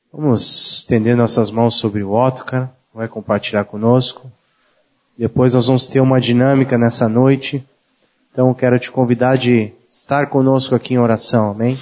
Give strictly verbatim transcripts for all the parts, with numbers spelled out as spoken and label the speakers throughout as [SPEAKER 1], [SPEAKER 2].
[SPEAKER 1] Vamos estender nossas mãos sobre o Otcar, vai compartilhar conosco. Depois nós vamos ter uma dinâmica nessa noite. Então quero te convidar de estar conosco aqui em oração, amém?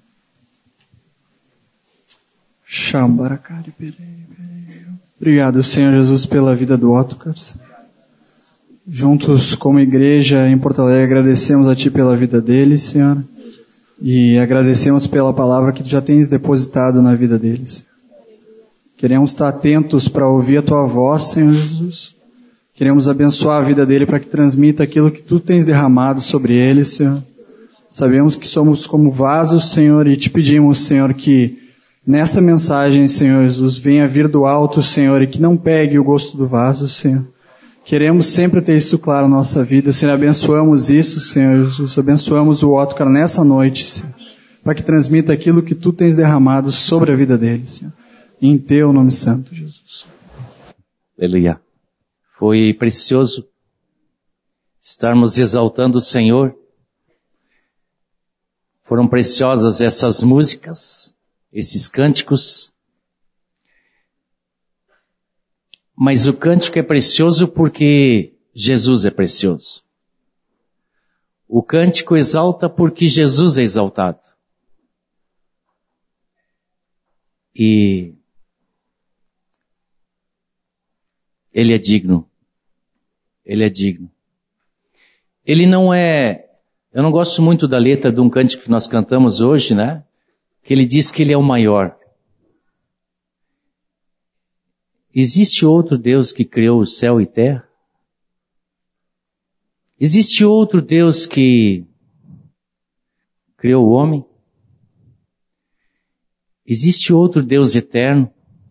[SPEAKER 2] Obrigado, Senhor Jesus, pela vida do Otcar. Juntos como igreja em Porto Alegre agradecemos a Ti pela vida dele, Senhor. E agradecemos pela palavra que Tu já tens depositado na vida deles. Queremos estar atentos para ouvir a Tua voz, Senhor Jesus. Queremos abençoar a vida dele para que transmita aquilo que Tu tens derramado sobre ele, Senhor. Sabemos que somos como vasos, Senhor, e Te pedimos, Senhor, que nessa mensagem, Senhor Jesus, venha vir do alto, Senhor, e que não pegue o gosto do vaso, Senhor. Queremos sempre ter isso claro na nossa vida, Senhor. Abençoamos isso, Senhor Jesus. Abençoamos o Otcar nessa noite, Senhor, para que transmita aquilo que Tu tens derramado sobre a vida dele, Senhor. Em Teu nome santo, Jesus.
[SPEAKER 3] Aleluia. Foi precioso estarmos exaltando o Senhor. Foram preciosas essas músicas, esses cânticos. Mas o cântico é precioso porque Jesus é precioso. O cântico exalta porque Jesus é exaltado. E Ele é digno. Ele é digno. Ele não é... Eu não gosto muito da letra de um cântico que nós cantamos hoje, né? Que ele diz que Ele é o maior. Existe outro Deus que criou o céu e terra? Existe outro Deus que criou o homem? Existe outro Deus eterno?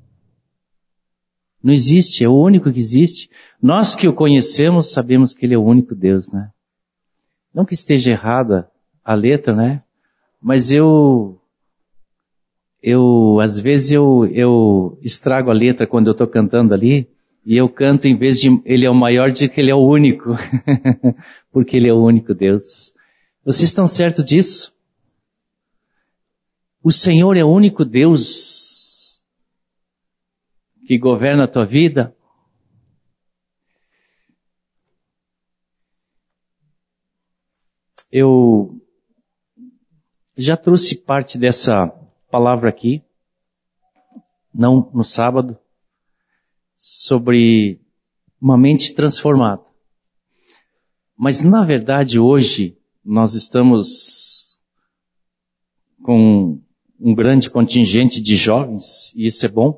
[SPEAKER 3] Não existe, é o único que existe. Nós que o conhecemos sabemos que Ele é o único Deus, né? Não que esteja errada a letra, né? Mas eu... Eu, às vezes eu, eu estrago a letra quando eu estou cantando ali, e eu canto em vez de Ele é o maior, de que Ele é o único. Porque Ele é o único Deus. Vocês estão certos disso? O Senhor é o único Deus que governa a tua vida? Eu já trouxe parte dessa palavra aqui, não no sábado, sobre uma mente transformada. Mas na verdade hoje nós estamos com um grande contingente de jovens, e isso é bom.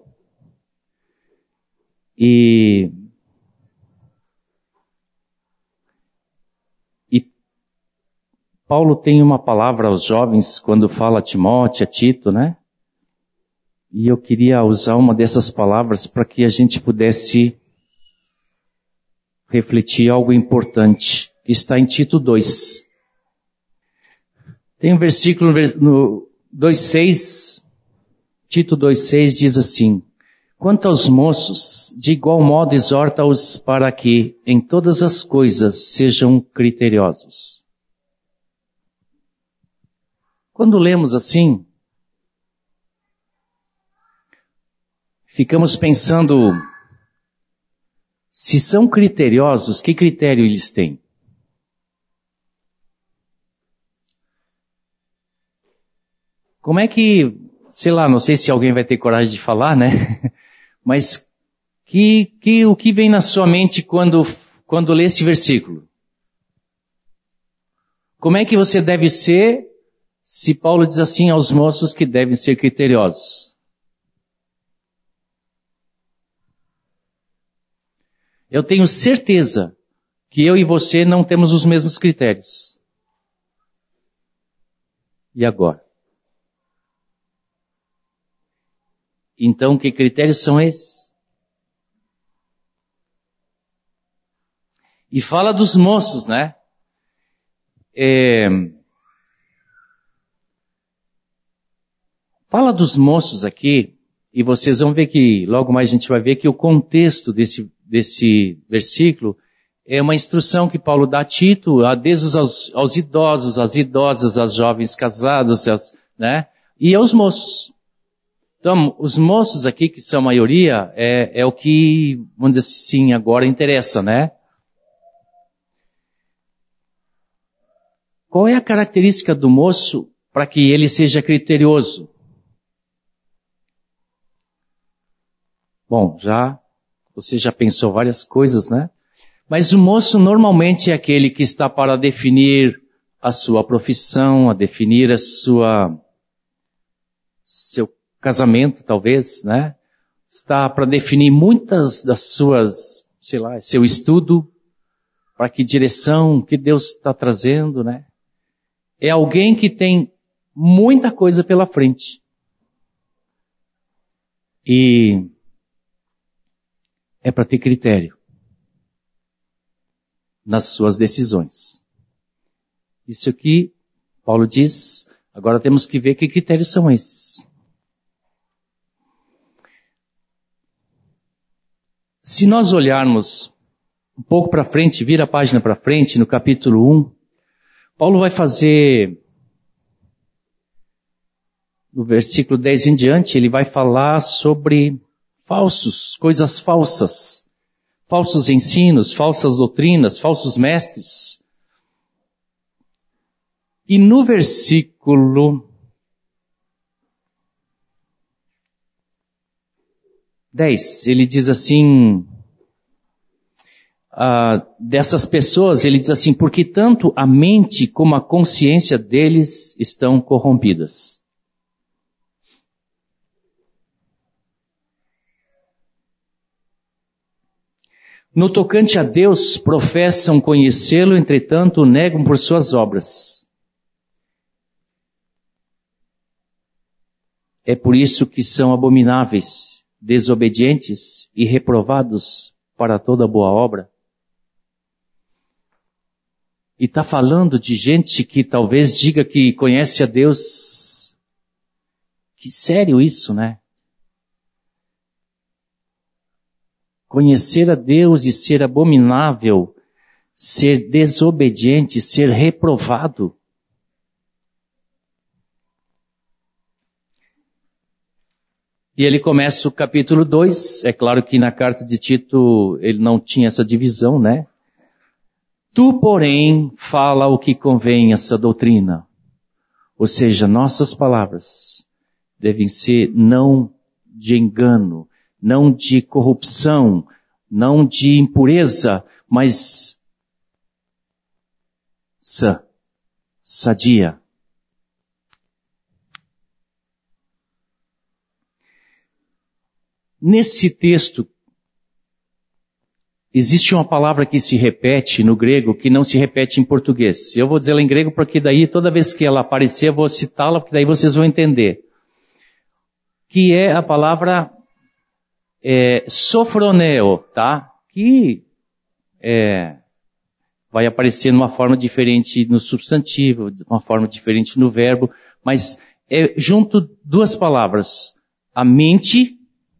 [SPEAKER 3] E, e Paulo tem uma palavra aos jovens quando fala a Timóteo, a Tito, né? E eu queria usar uma dessas palavras para que a gente pudesse refletir algo importante, que está em Tito dois. Tem um versículo no dois seis, Tito dois seis diz assim: quanto aos moços, de igual modo exorta-os para que em todas as coisas sejam criteriosos. Quando lemos assim, ficamos pensando, se são criteriosos, que critério eles têm? Como é que, sei lá, não sei se alguém vai ter coragem de falar, né? Mas que, que, o que vem na sua mente quando, quando lê esse versículo? Como é que você deve ser, se Paulo diz assim aos moços que devem ser criteriosos? Eu tenho certeza que eu e você não temos os mesmos critérios. E agora? Então, que critérios são esses? E fala dos moços, né? É... Fala dos moços aqui, e vocês vão ver que, logo mais a gente vai ver que o contexto desse, desse versículo é uma instrução que Paulo dá a Tito, a desde aos, aos idosos, às idosas, às jovens casadas, às, né? E aos moços. Então, os moços aqui, que são a maioria, é, é o que, vamos dizer assim, agora interessa, né? Qual é a característica do moço para que ele seja criterioso? Bom, já, você já pensou várias coisas, né? Mas o moço normalmente é aquele que está para definir a sua profissão, a definir a sua, seu casamento, talvez, né? Está para definir muitas das suas, sei lá, seu estudo, para que direção que Deus está trazendo, né? É alguém que tem muita coisa pela frente. E é para ter critério nas suas decisões. Isso aqui, Paulo diz, agora temos que ver que critérios são esses. Se nós olharmos um pouco para frente, vira a página para frente, no capítulo um, Paulo vai fazer, no versículo dez em diante, ele vai falar sobre falsos, coisas falsas, falsos ensinos, falsas doutrinas, falsos mestres. E no versículo dez, ele diz assim, uh, dessas pessoas, ele diz assim, porque tanto a mente como a consciência deles estão corrompidas. No tocante a Deus, professam conhecê-lo, entretanto, o negam por suas obras. É por isso que são abomináveis, desobedientes e reprovados para toda boa obra. E está falando de gente que talvez diga que conhece a Deus. Que sério isso, né? Conhecer a Deus e ser abominável, ser desobediente, ser reprovado. E ele começa o capítulo dois, é claro que na carta de Tito ele não tinha essa divisão, né? Tu, porém, fala o que convém essa doutrina. Ou seja, nossas palavras devem ser não de engano, não de corrupção, não de impureza, mas sã, sadia. Nesse texto, existe uma palavra que se repete no grego que não se repete em português. Eu vou dizer ela em grego porque daí toda vez que ela aparecer eu vou citá-la porque daí vocês vão entender. Que é a palavra é, sofroneo, tá? Que é, vai aparecer numa forma diferente no substantivo, de uma forma diferente no verbo, mas é junto duas palavras. A mente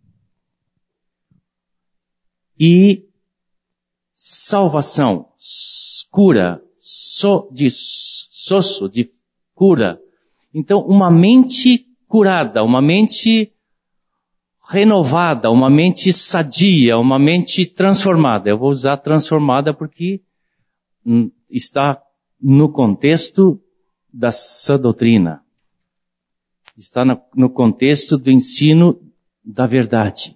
[SPEAKER 3] e salvação, cura, so, de sosso, de cura. Então, uma mente curada, uma mente renovada, uma mente sadia, uma mente transformada. Eu vou usar transformada porque está no contexto da sã doutrina. Está no, no contexto do ensino da verdade.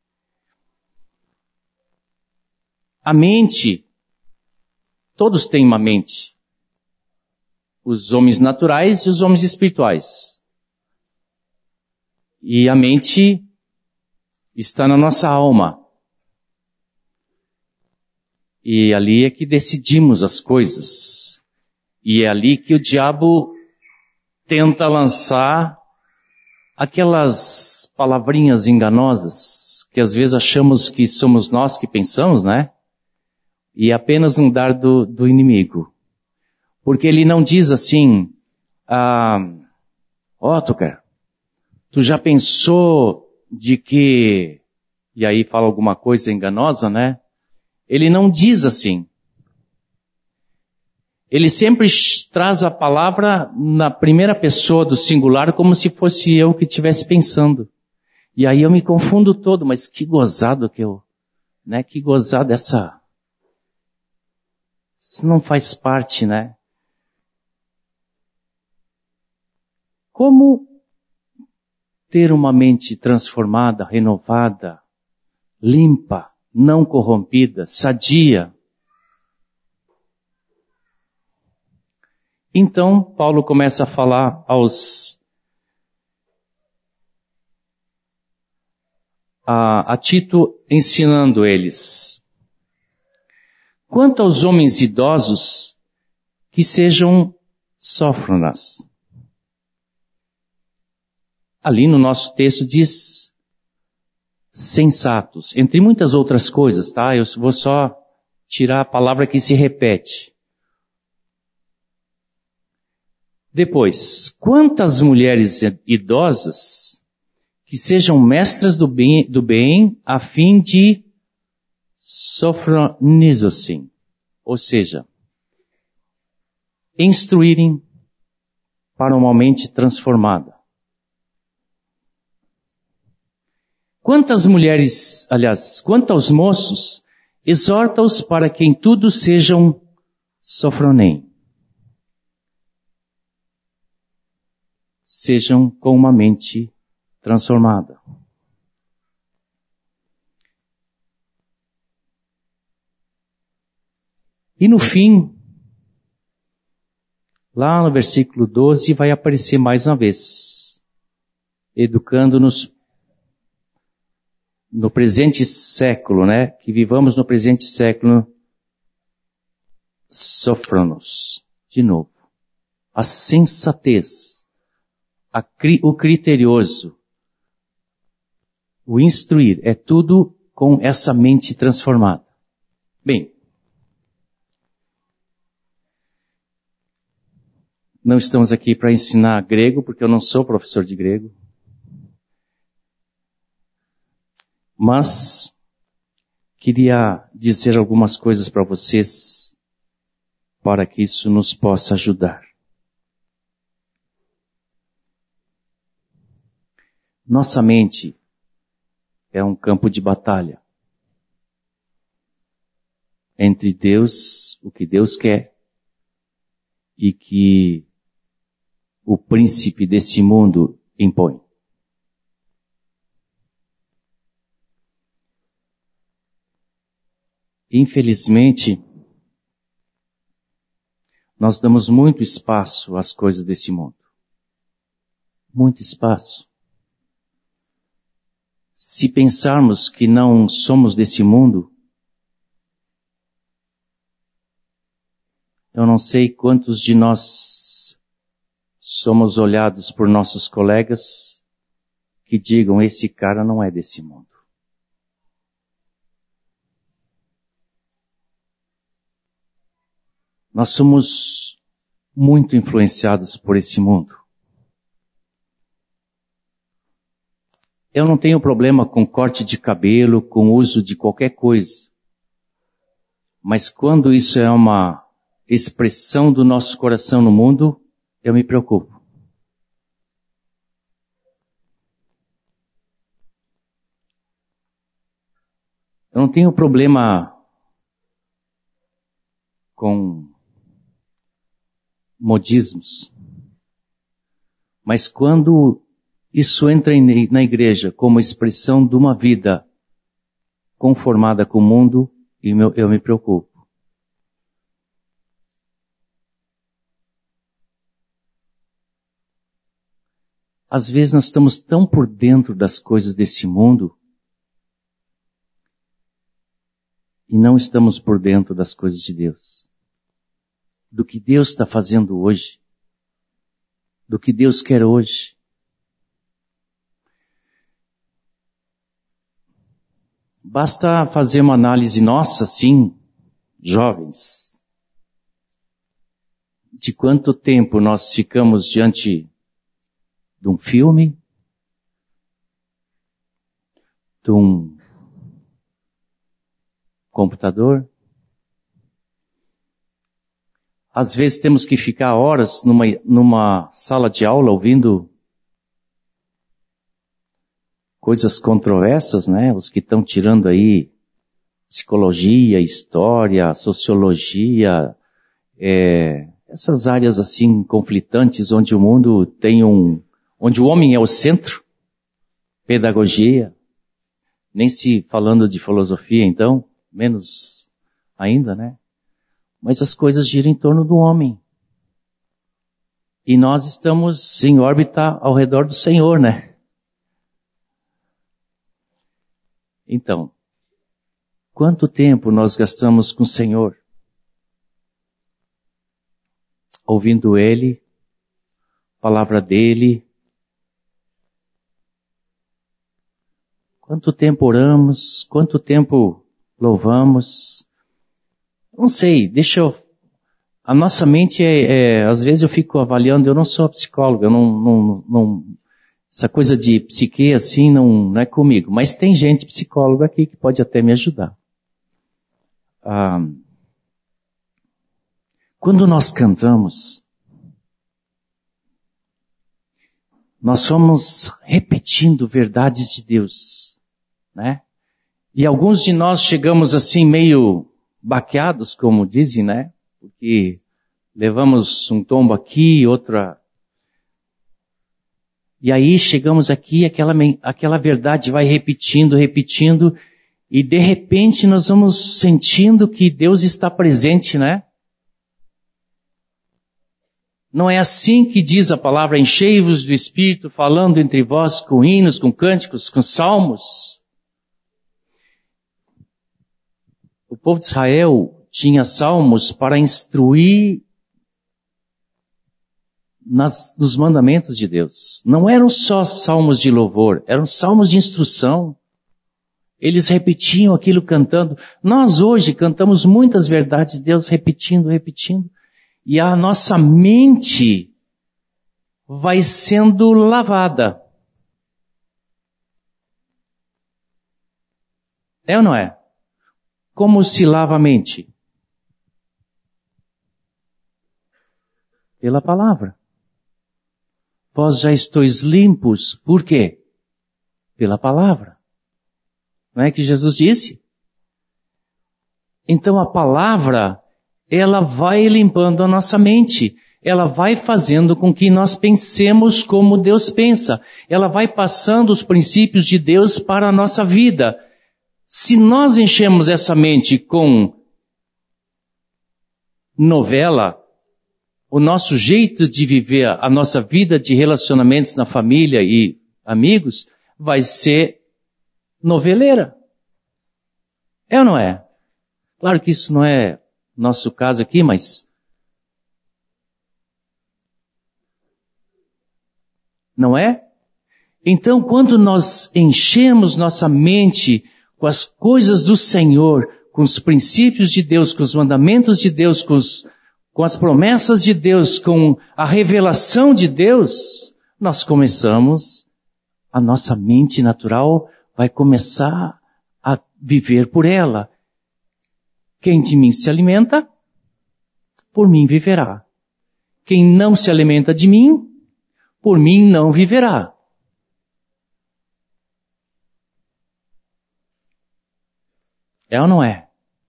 [SPEAKER 3] A mente, todos têm uma mente. Os homens naturais e os homens espirituais. E a mente está na nossa alma. E ali é que decidimos as coisas. E é ali que o diabo tenta lançar aquelas palavrinhas enganosas que às vezes achamos que somos nós que pensamos, né? E é apenas um dardo do inimigo. Porque ele não diz assim, ah, ó, Tucker, tu já pensou de que, e aí fala alguma coisa enganosa, né? Ele não diz assim. Ele sempre traz a palavra na primeira pessoa do singular como se fosse eu que estivesse pensando. E aí eu me confundo todo, mas que gozado que eu, né? Que gozado essa... Isso não faz parte, né? Como ter uma mente transformada, renovada, limpa, não corrompida, sadia? Então, Paulo começa a falar aos a, a Tito, ensinando eles. Quanto aos homens idosos, que sejam sófronas. Ali no nosso texto diz sensatos, entre muitas outras coisas, tá? Eu vou só tirar a palavra que se repete. Depois, quantas mulheres idosas que sejam mestras do bem, do bem a fim de sofronizosim, ou seja, instruírem para uma mente transformada. Quantas mulheres, aliás, quanto aos moços, exorta-os para que em tudo sejam sofronem. Sejam com uma mente transformada. E no fim, lá no versículo doze, vai aparecer mais uma vez, educando-nos no presente século, né? Que vivamos no presente século, soframos, de novo, a sensatez, a cri, o criterioso, o instruir, é tudo com essa mente transformada. Bem, não estamos aqui para ensinar grego, porque eu não sou professor de grego. Mas queria dizer algumas coisas para vocês, para que isso nos possa ajudar. Nossa mente é um campo de batalha entre Deus, o que Deus quer, e que o príncipe desse mundo impõe. Infelizmente, nós damos muito espaço às coisas desse mundo. Muito espaço. Se pensarmos que não somos desse mundo, eu não sei quantos de nós somos olhados por nossos colegas que digam, esse cara não é desse mundo. Nós somos muito influenciados por esse mundo. Eu não tenho problema com corte de cabelo, com uso de qualquer coisa. Mas quando isso é uma expressão do nosso coração no mundo, eu me preocupo. Eu não tenho problema com modismos. Mas quando isso entra na igreja como expressão de uma vida conformada com o mundo, eu me preocupo. Às vezes nós estamos tão por dentro das coisas desse mundo e não estamos por dentro das coisas de Deus. Do que Deus está fazendo hoje. Do que Deus quer hoje. Basta fazer uma análise nossa, sim, jovens, de quanto tempo nós ficamos diante de um filme, de um computador. Às vezes temos que ficar horas numa, numa sala de aula ouvindo coisas controversas, né? Os que estão tirando aí psicologia, história, sociologia, é, essas áreas assim conflitantes onde o mundo tem um, onde o homem é o centro, pedagogia, nem se falando de filosofia então, menos ainda, né? Mas as coisas giram em torno do homem. E nós estamos em órbita ao redor do Senhor, né? Então, quanto tempo nós gastamos com o Senhor? Ouvindo Ele, palavra dEle. Quanto tempo oramos? Quanto tempo louvamos? Não sei, deixa eu... A nossa mente é, é... Às vezes eu fico avaliando, eu não sou psicólogo, eu não... não, não essa coisa de psique assim não, não é comigo. Mas tem gente psicóloga aqui que pode até me ajudar. Ah, quando nós cantamos, nós somos repetindo verdades de Deus, né? E alguns de nós chegamos assim meio baqueados, como dizem, né? Porque levamos um tombo aqui, outra... E aí chegamos aqui, aquela, aquela verdade vai repetindo, repetindo, e de repente nós vamos sentindo que Deus está presente, né? Não é assim que diz a palavra, enchei-vos do Espírito, falando entre vós com hinos, com cânticos, com salmos. O povo de Israel tinha salmos para instruir nas, nos mandamentos de Deus. Não eram só salmos de louvor, eram salmos de instrução. Eles repetiam aquilo cantando. Nós hoje cantamos muitas verdades de Deus repetindo, repetindo. E a nossa mente vai sendo lavada. É ou não é? Como se lava a mente? Pela palavra. Vós já estáis limpos, por quê? Pela palavra. Não é que Jesus disse? Então a palavra, ela vai limpando a nossa mente. Ela vai fazendo com que nós pensemos como Deus pensa. Ela vai passando os princípios de Deus para a nossa vida. Se nós enchemos essa mente com novela, o nosso jeito de viver a nossa vida de relacionamentos na família e amigos vai ser noveleira. É ou não é? Claro que isso não é nosso caso aqui, mas não é? Então, quando nós enchemos nossa mente com as coisas do Senhor, com os princípios de Deus, com os mandamentos de Deus, com, os, com as promessas de Deus, com a revelação de Deus, nós começamos, a nossa mente natural vai começar a viver por ela. Quem de mim se alimenta, por mim viverá. Quem não se alimenta de mim, por mim não viverá. É ou não é?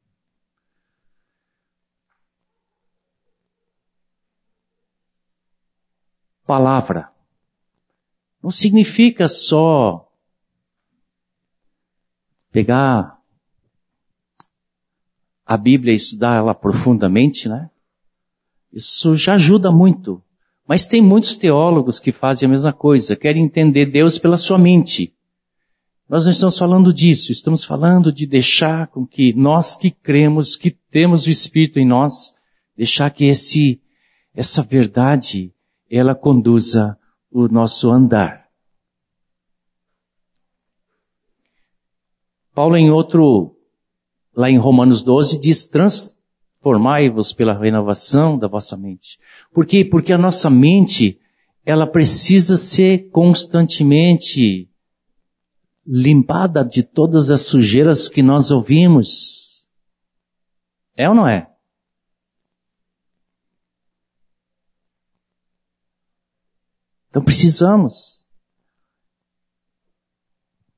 [SPEAKER 3] Palavra. Não significa só pegar a Bíblia e estudar ela profundamente, né? Isso já ajuda muito. Mas tem muitos teólogos que fazem a mesma coisa, querem entender Deus pela sua mente. Nós não estamos falando disso, estamos falando de deixar com que nós que cremos, que temos o Espírito em nós, deixar que esse, essa verdade, ela conduza o nosso andar. Paulo em outro, lá em Romanos doze, diz, transformai-vos pela renovação da vossa mente. Por quê? Porque a nossa mente, ela precisa ser constantemente limpada de todas as sujeiras que nós ouvimos. É ou não é? Então precisamos.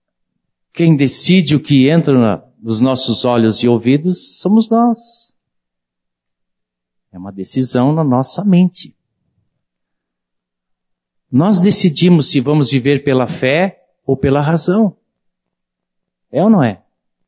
[SPEAKER 3] quem decide o que entra na, nos nossos olhos e ouvidos somos nós. É uma decisão na nossa mente. Nós decidimos se vamos viver pela fé ou pela razão. É ou não é?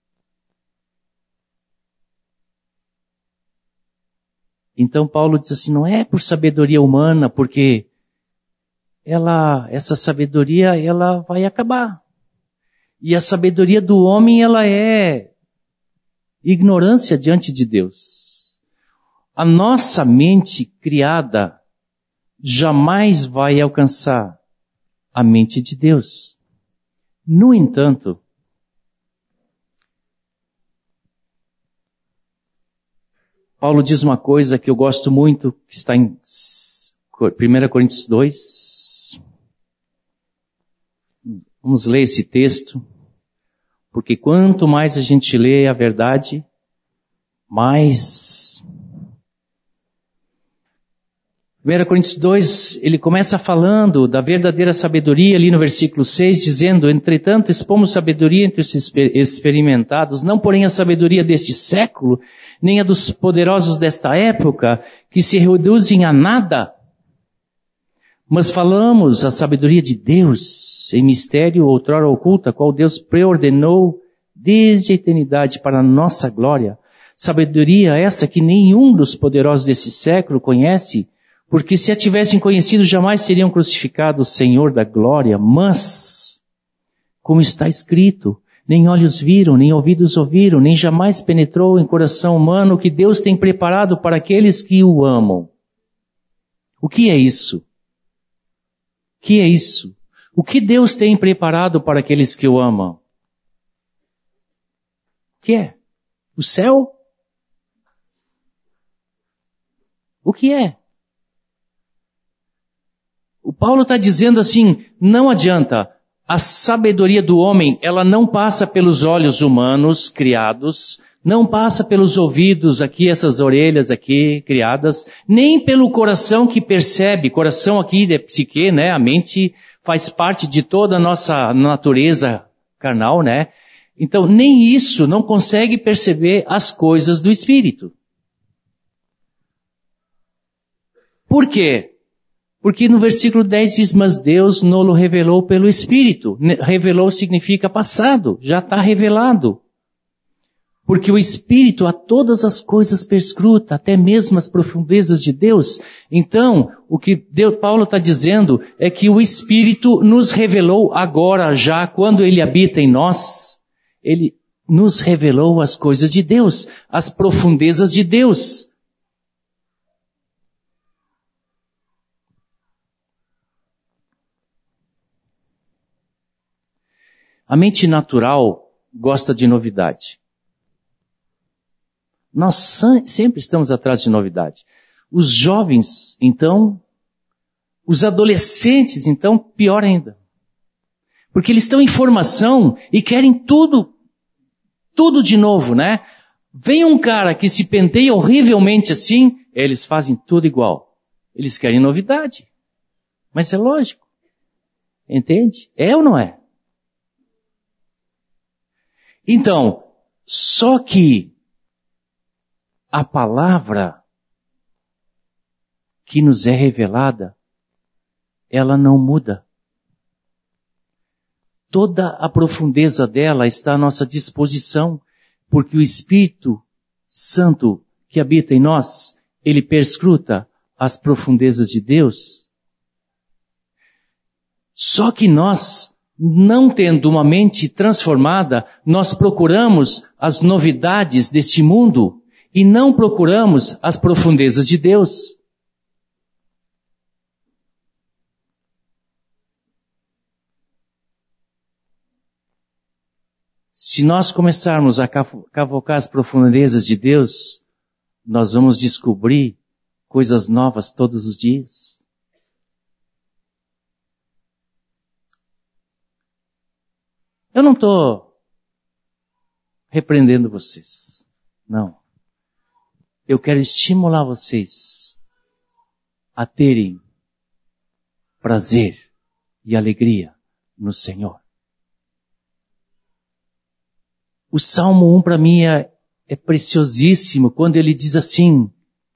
[SPEAKER 3] Então Paulo diz assim, não é por sabedoria humana, porque ela, essa sabedoria, ela vai acabar. E a sabedoria do homem, ela é ignorância diante de Deus. A nossa mente criada jamais vai alcançar a mente de Deus. No entanto, Paulo diz uma coisa que eu gosto muito, que está em primeira Coríntios dois. Vamos ler esse texto, porque quanto mais a gente lê a verdade, mais... primeira Coríntios dois, ele começa falando da verdadeira sabedoria ali no versículo seis, dizendo, entretanto, expomos sabedoria entre os experimentados, não porém a sabedoria deste século, nem a dos poderosos desta época, que se reduzem a nada. Mas falamos a sabedoria de Deus, em mistério outrora oculta, qual Deus preordenou desde a eternidade para a nossa glória. Sabedoria essa que nenhum dos poderosos desse século conhece, porque se a tivessem conhecido, jamais teriam crucificado o Senhor da glória. Mas, como está escrito, nem olhos viram, nem ouvidos ouviram, nem jamais penetrou em coração humano o que Deus tem preparado para aqueles que o amam. O que é isso? O que é isso? O que Deus tem preparado para aqueles que o amam? O que é? O céu? O que é? O Paulo está dizendo assim, não adianta. A sabedoria do homem, ela não passa pelos olhos humanos criados, não passa pelos ouvidos aqui, essas orelhas aqui criadas, nem pelo coração que percebe. Coração aqui é psique, né? A mente faz parte de toda a nossa natureza carnal, né? Então, nem isso não consegue perceber as coisas do Espírito. Por quê? Porque no versículo dez diz, mas Deus nolo revelou pelo Espírito. Revelou significa passado, já está revelado. Porque o Espírito a todas as coisas perscruta, até mesmo as profundezas de Deus. Então, o que Deus, Paulo está dizendo é que o Espírito nos revelou agora já, quando Ele habita em nós, Ele nos revelou as coisas de Deus, as profundezas de Deus. A mente natural gosta de novidade. Nós sempre estamos atrás de novidade. Os jovens, então, os adolescentes, então, pior ainda. Porque eles estão em formação e querem tudo, tudo de novo, né? Vem um cara que se penteia horrivelmente assim, eles fazem tudo igual. Eles querem novidade. Mas é lógico. Entende? É ou não é? Então, só que a palavra que nos é revelada, ela não muda. Toda a profundeza dela está à nossa disposição, porque o Espírito Santo que habita em nós, ele perscruta as profundezas de Deus. Só que nós, não tendo uma mente transformada, nós procuramos as novidades deste mundo e não procuramos as profundezas de Deus. Se nós começarmos a cavocar as profundezas de Deus, nós vamos descobrir coisas novas todos os dias. Eu não estou repreendendo vocês. Não. Eu quero estimular vocês a terem prazer e alegria no Senhor. O Salmo um para mim é, é preciosíssimo quando ele diz assim,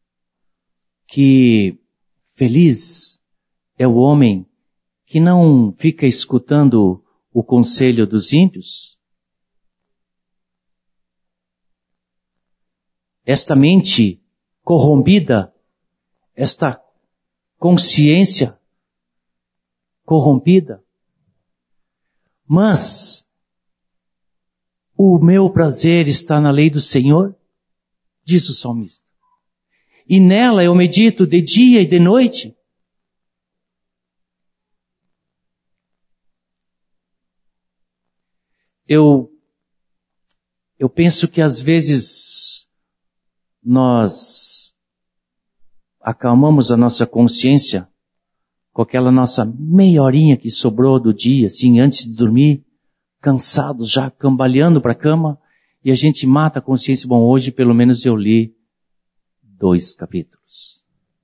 [SPEAKER 3] que feliz é o homem que não fica escutando o conselho dos ímpios. Esta mente corrompida, esta consciência corrompida. Mas o meu prazer está na lei do Senhor, diz o salmista. E nela eu medito de dia e de noite. Eu, eu penso que às vezes nós acalmamos a nossa consciência com aquela nossa meia horinha que sobrou do dia, assim, antes de dormir, cansados já, cambaleando para a cama, e a gente mata a consciência. Bom, hoje pelo menos eu li dois capítulos.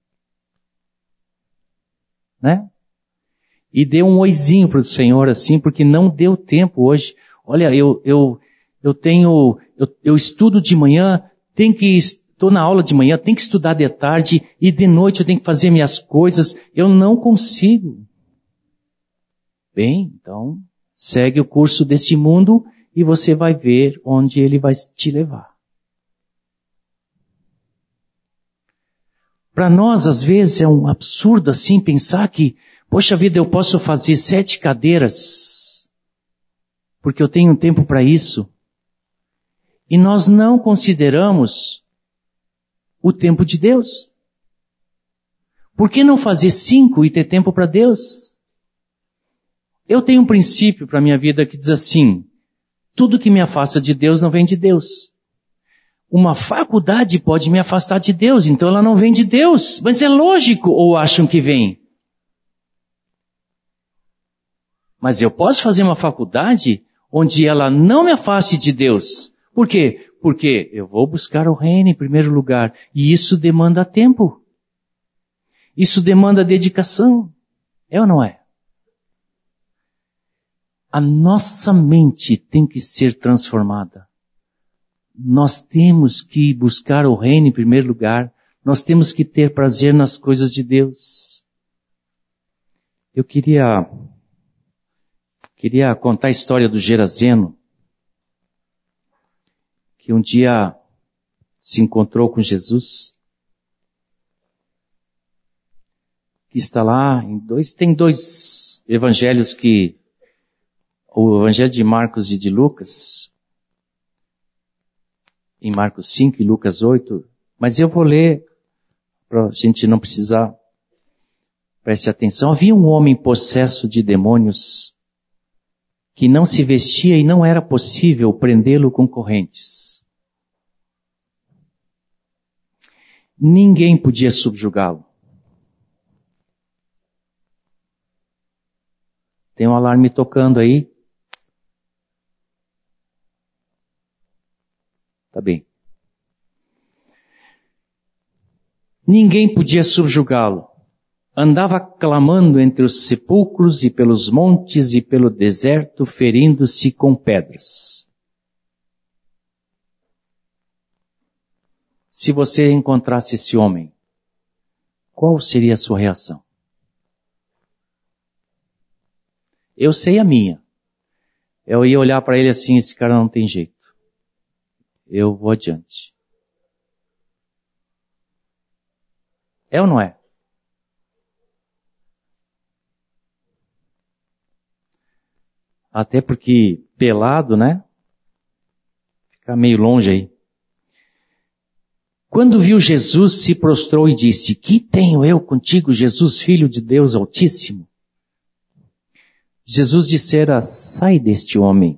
[SPEAKER 3] Né? E deu um oizinho para o Senhor assim, porque não deu tempo hoje. Olha, eu, eu, eu tenho, eu, eu estudo de manhã, tenho que, estou na aula de manhã, tenho que estudar de tarde, e de noite eu tenho que fazer minhas coisas, eu não consigo. Bem, então, segue o curso desse mundo e você vai ver onde ele vai te levar. Para nós, às vezes, é um absurdo assim pensar que, poxa vida, eu posso fazer sete cadeiras, porque eu tenho tempo para isso. E nós não consideramos o tempo de Deus. Por que não fazer cinco e ter tempo para Deus? Eu tenho um princípio para a minha vida que diz assim, tudo que me afasta de Deus não vem de Deus. Uma faculdade pode me afastar de Deus, então ela não vem de Deus. Mas é lógico, ou acham que vem? Mas eu posso fazer uma faculdade onde ela não me afaste de Deus. Por quê? Porque eu vou buscar o reino em primeiro lugar. E isso demanda tempo. Isso demanda dedicação. É ou não é? A nossa mente tem que ser transformada. Nós temos que buscar o reino em primeiro lugar. Nós temos que ter prazer nas coisas de Deus. Eu queria, queria contar a história do Gerazeno, que um dia se encontrou com Jesus. Que está lá em dois, tem dois evangelhos que, o evangelho de Marcos e de Lucas, em Marcos cinco e Lucas oito, mas eu vou ler, para a gente não precisar, preste atenção. Havia um homem possesso de demônios, que não se vestia e não era possível prendê-lo com correntes. Ninguém podia subjugá-lo. Tem um alarme tocando aí. Tá bem. Ninguém podia subjugá-lo. Andava clamando entre os sepulcros e pelos montes e pelo deserto, ferindo-se com pedras. Se você encontrasse esse homem, qual seria a sua reação? Eu sei a minha. Eu ia olhar para ele assim, esse cara não tem jeito. Eu vou adiante. É ou não é? Até porque pelado, né? Fica meio longe aí. Quando viu Jesus, se prostrou e disse, que tenho eu contigo, Jesus, Filho de Deus Altíssimo? Jesus dissera, sai deste homem.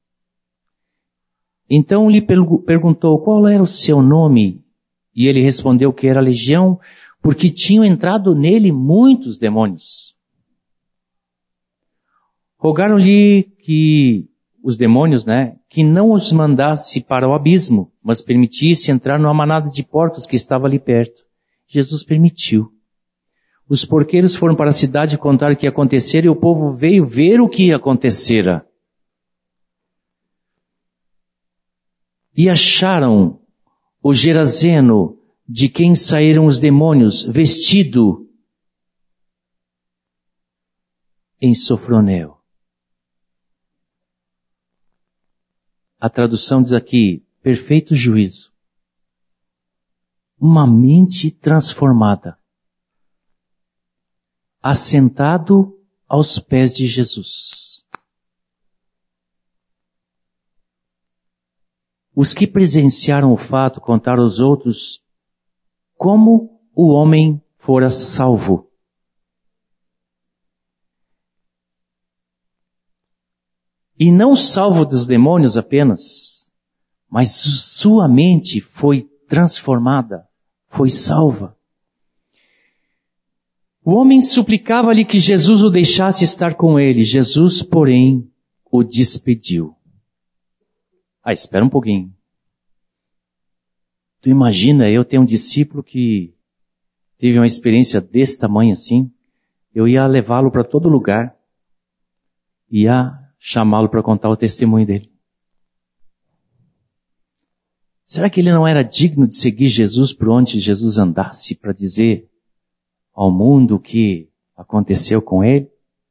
[SPEAKER 3] Então lhe perguntou qual era o seu nome, e ele respondeu que era Legião, porque tinham entrado nele muitos demônios. Rogaram-lhe que os demônios, né, que não os mandasse para o abismo, mas permitisse entrar numa manada de porcos que estava ali perto. Jesus permitiu. Os porqueiros foram para a cidade contar o que ia acontecer e o povo veio ver o que acontecera. e acharam o Geraseno, de quem saíram os demônios, vestido em sofronel. A tradução diz aqui, perfeito juízo. Uma mente transformada. Assentado aos pés de Jesus. Os que presenciaram o fato contaram aos outros como o homem fora salvo. E não salvo dos demônios apenas, mas sua mente foi transformada, foi salva. O homem suplicava-lhe que Jesus o deixasse estar com ele. Jesus, porém, o despediu. Ah, espera um pouquinho. Tu imagina, eu tenho um discípulo que teve uma experiência desse tamanho assim, eu ia levá-lo para todo lugar, ia chamá-lo para contar o testemunho dele. Será que ele não era digno de seguir Jesus por onde Jesus andasse para dizer ao mundo o que aconteceu com ele?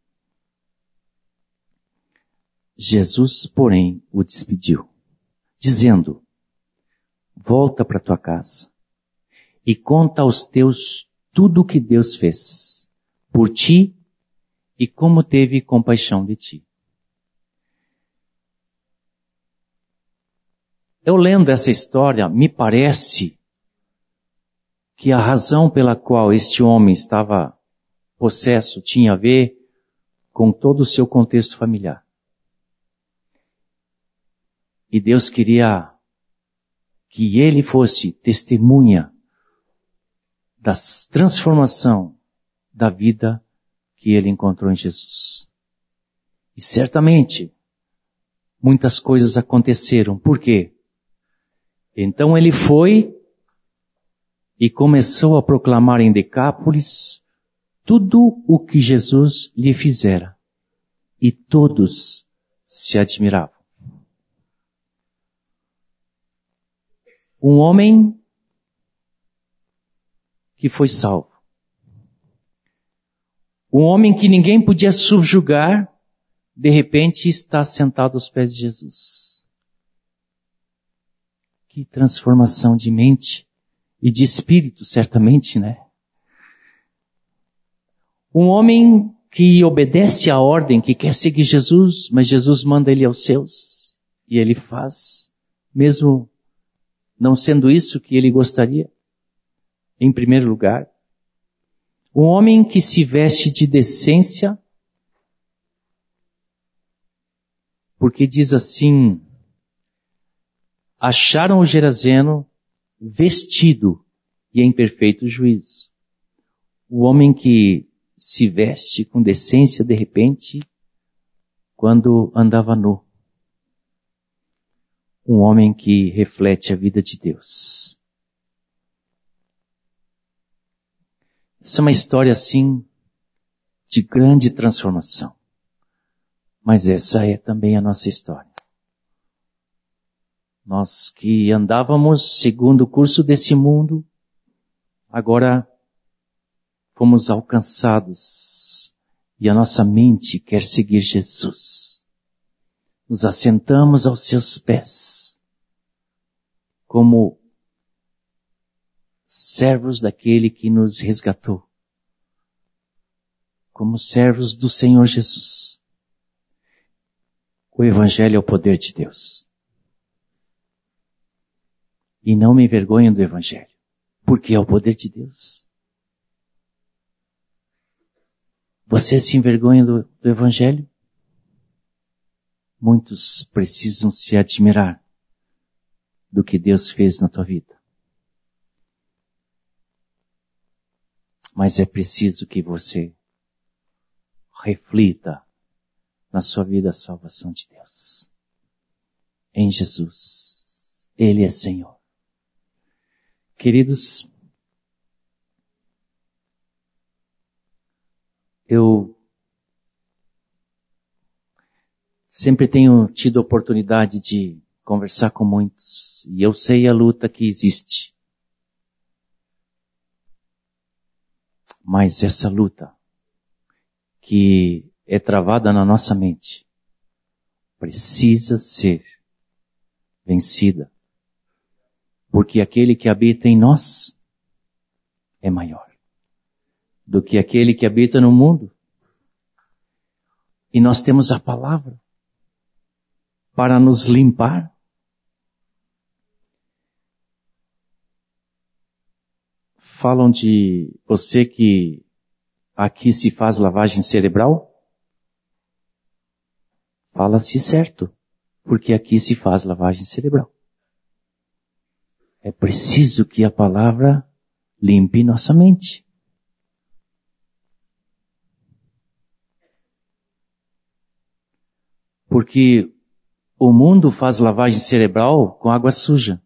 [SPEAKER 3] Jesus, porém, o despediu, dizendo, volta para tua casa e conta aos teus tudo o que Deus fez por ti e como teve compaixão de ti. Eu lendo essa história, me parece que a razão pela qual este homem estava possesso tinha a ver com todo o seu contexto familiar. E Deus queria que ele fosse testemunha da transformação da vida que ele encontrou em Jesus. E certamente, muitas coisas aconteceram. Por quê? Então ele foi e começou a proclamar em Decápolis tudo o que Jesus lhe fizera. E todos se admiravam. Um homem que foi salvo. Um homem que ninguém podia subjugar, de repente está sentado aos pés de Jesus. Que transformação de mente e de espírito, certamente, né? Um homem que obedece à ordem, que quer seguir Jesus, mas Jesus manda ele aos seus. E ele faz, mesmo não sendo isso que ele gostaria, em primeiro lugar. Um homem que se veste de decência, porque diz assim, acharam o Geraseno vestido e em perfeito juízo. O homem que se veste com decência de repente, quando andava nu. Um homem que reflete a vida de Deus. Essa é uma história assim, de grande transformação. Mas essa é também a nossa história. Nós que andávamos segundo o curso desse mundo, agora fomos alcançados e a nossa mente quer seguir Jesus. Nos assentamos aos seus pés, como servos daquele que nos resgatou, como servos do Senhor Jesus. O Evangelho é o poder de Deus. E não me envergonho do Evangelho, porque é o poder de Deus. Você se envergonha do, do Evangelho? Muitos precisam se admirar do que Deus fez na tua vida. Mas é preciso que você reflita na sua vida a salvação de Deus. Em Jesus. Ele é Senhor. Queridos, eu sempre tenho tido a oportunidade de conversar com muitos. E eu sei a luta que existe. Mas essa luta que é travada na nossa mente precisa ser vencida. Porque aquele que habita em nós é maior do que aquele que habita no mundo. E nós temos a palavra para nos limpar. Falam de você que aqui se faz lavagem cerebral? Fala-se certo, porque aqui se faz lavagem cerebral. É preciso que a palavra limpe nossa mente. Porque o mundo faz lavagem cerebral com água suja.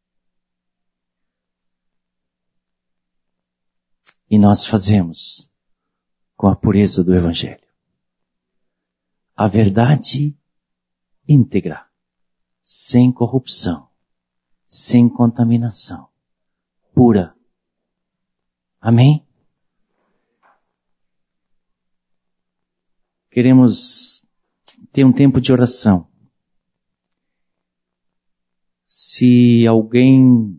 [SPEAKER 3] E nós fazemos com a pureza do Evangelho. A verdade íntegra, sem corrupção, sem contaminação, pura. Amém? Queremos ter um tempo de oração. Se alguém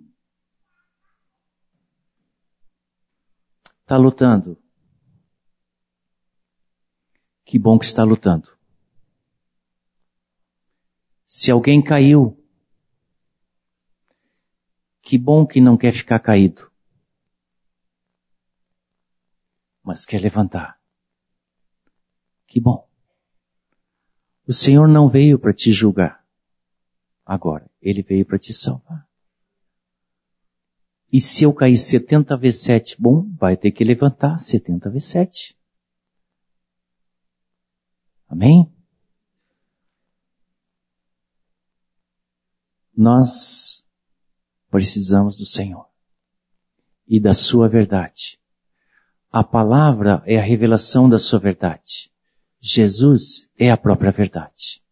[SPEAKER 3] está lutando, que bom que está lutando. Se alguém caiu, que bom que não quer ficar caído, mas quer levantar. Que bom. O Senhor não veio para te julgar agora, Ele veio para te salvar. E se eu cair setenta vezes sete, bom, vai ter que levantar setenta vezes sete. Amém? Nós precisamos do Senhor e da sua verdade. A palavra é a revelação da sua verdade. Jesus é a própria verdade.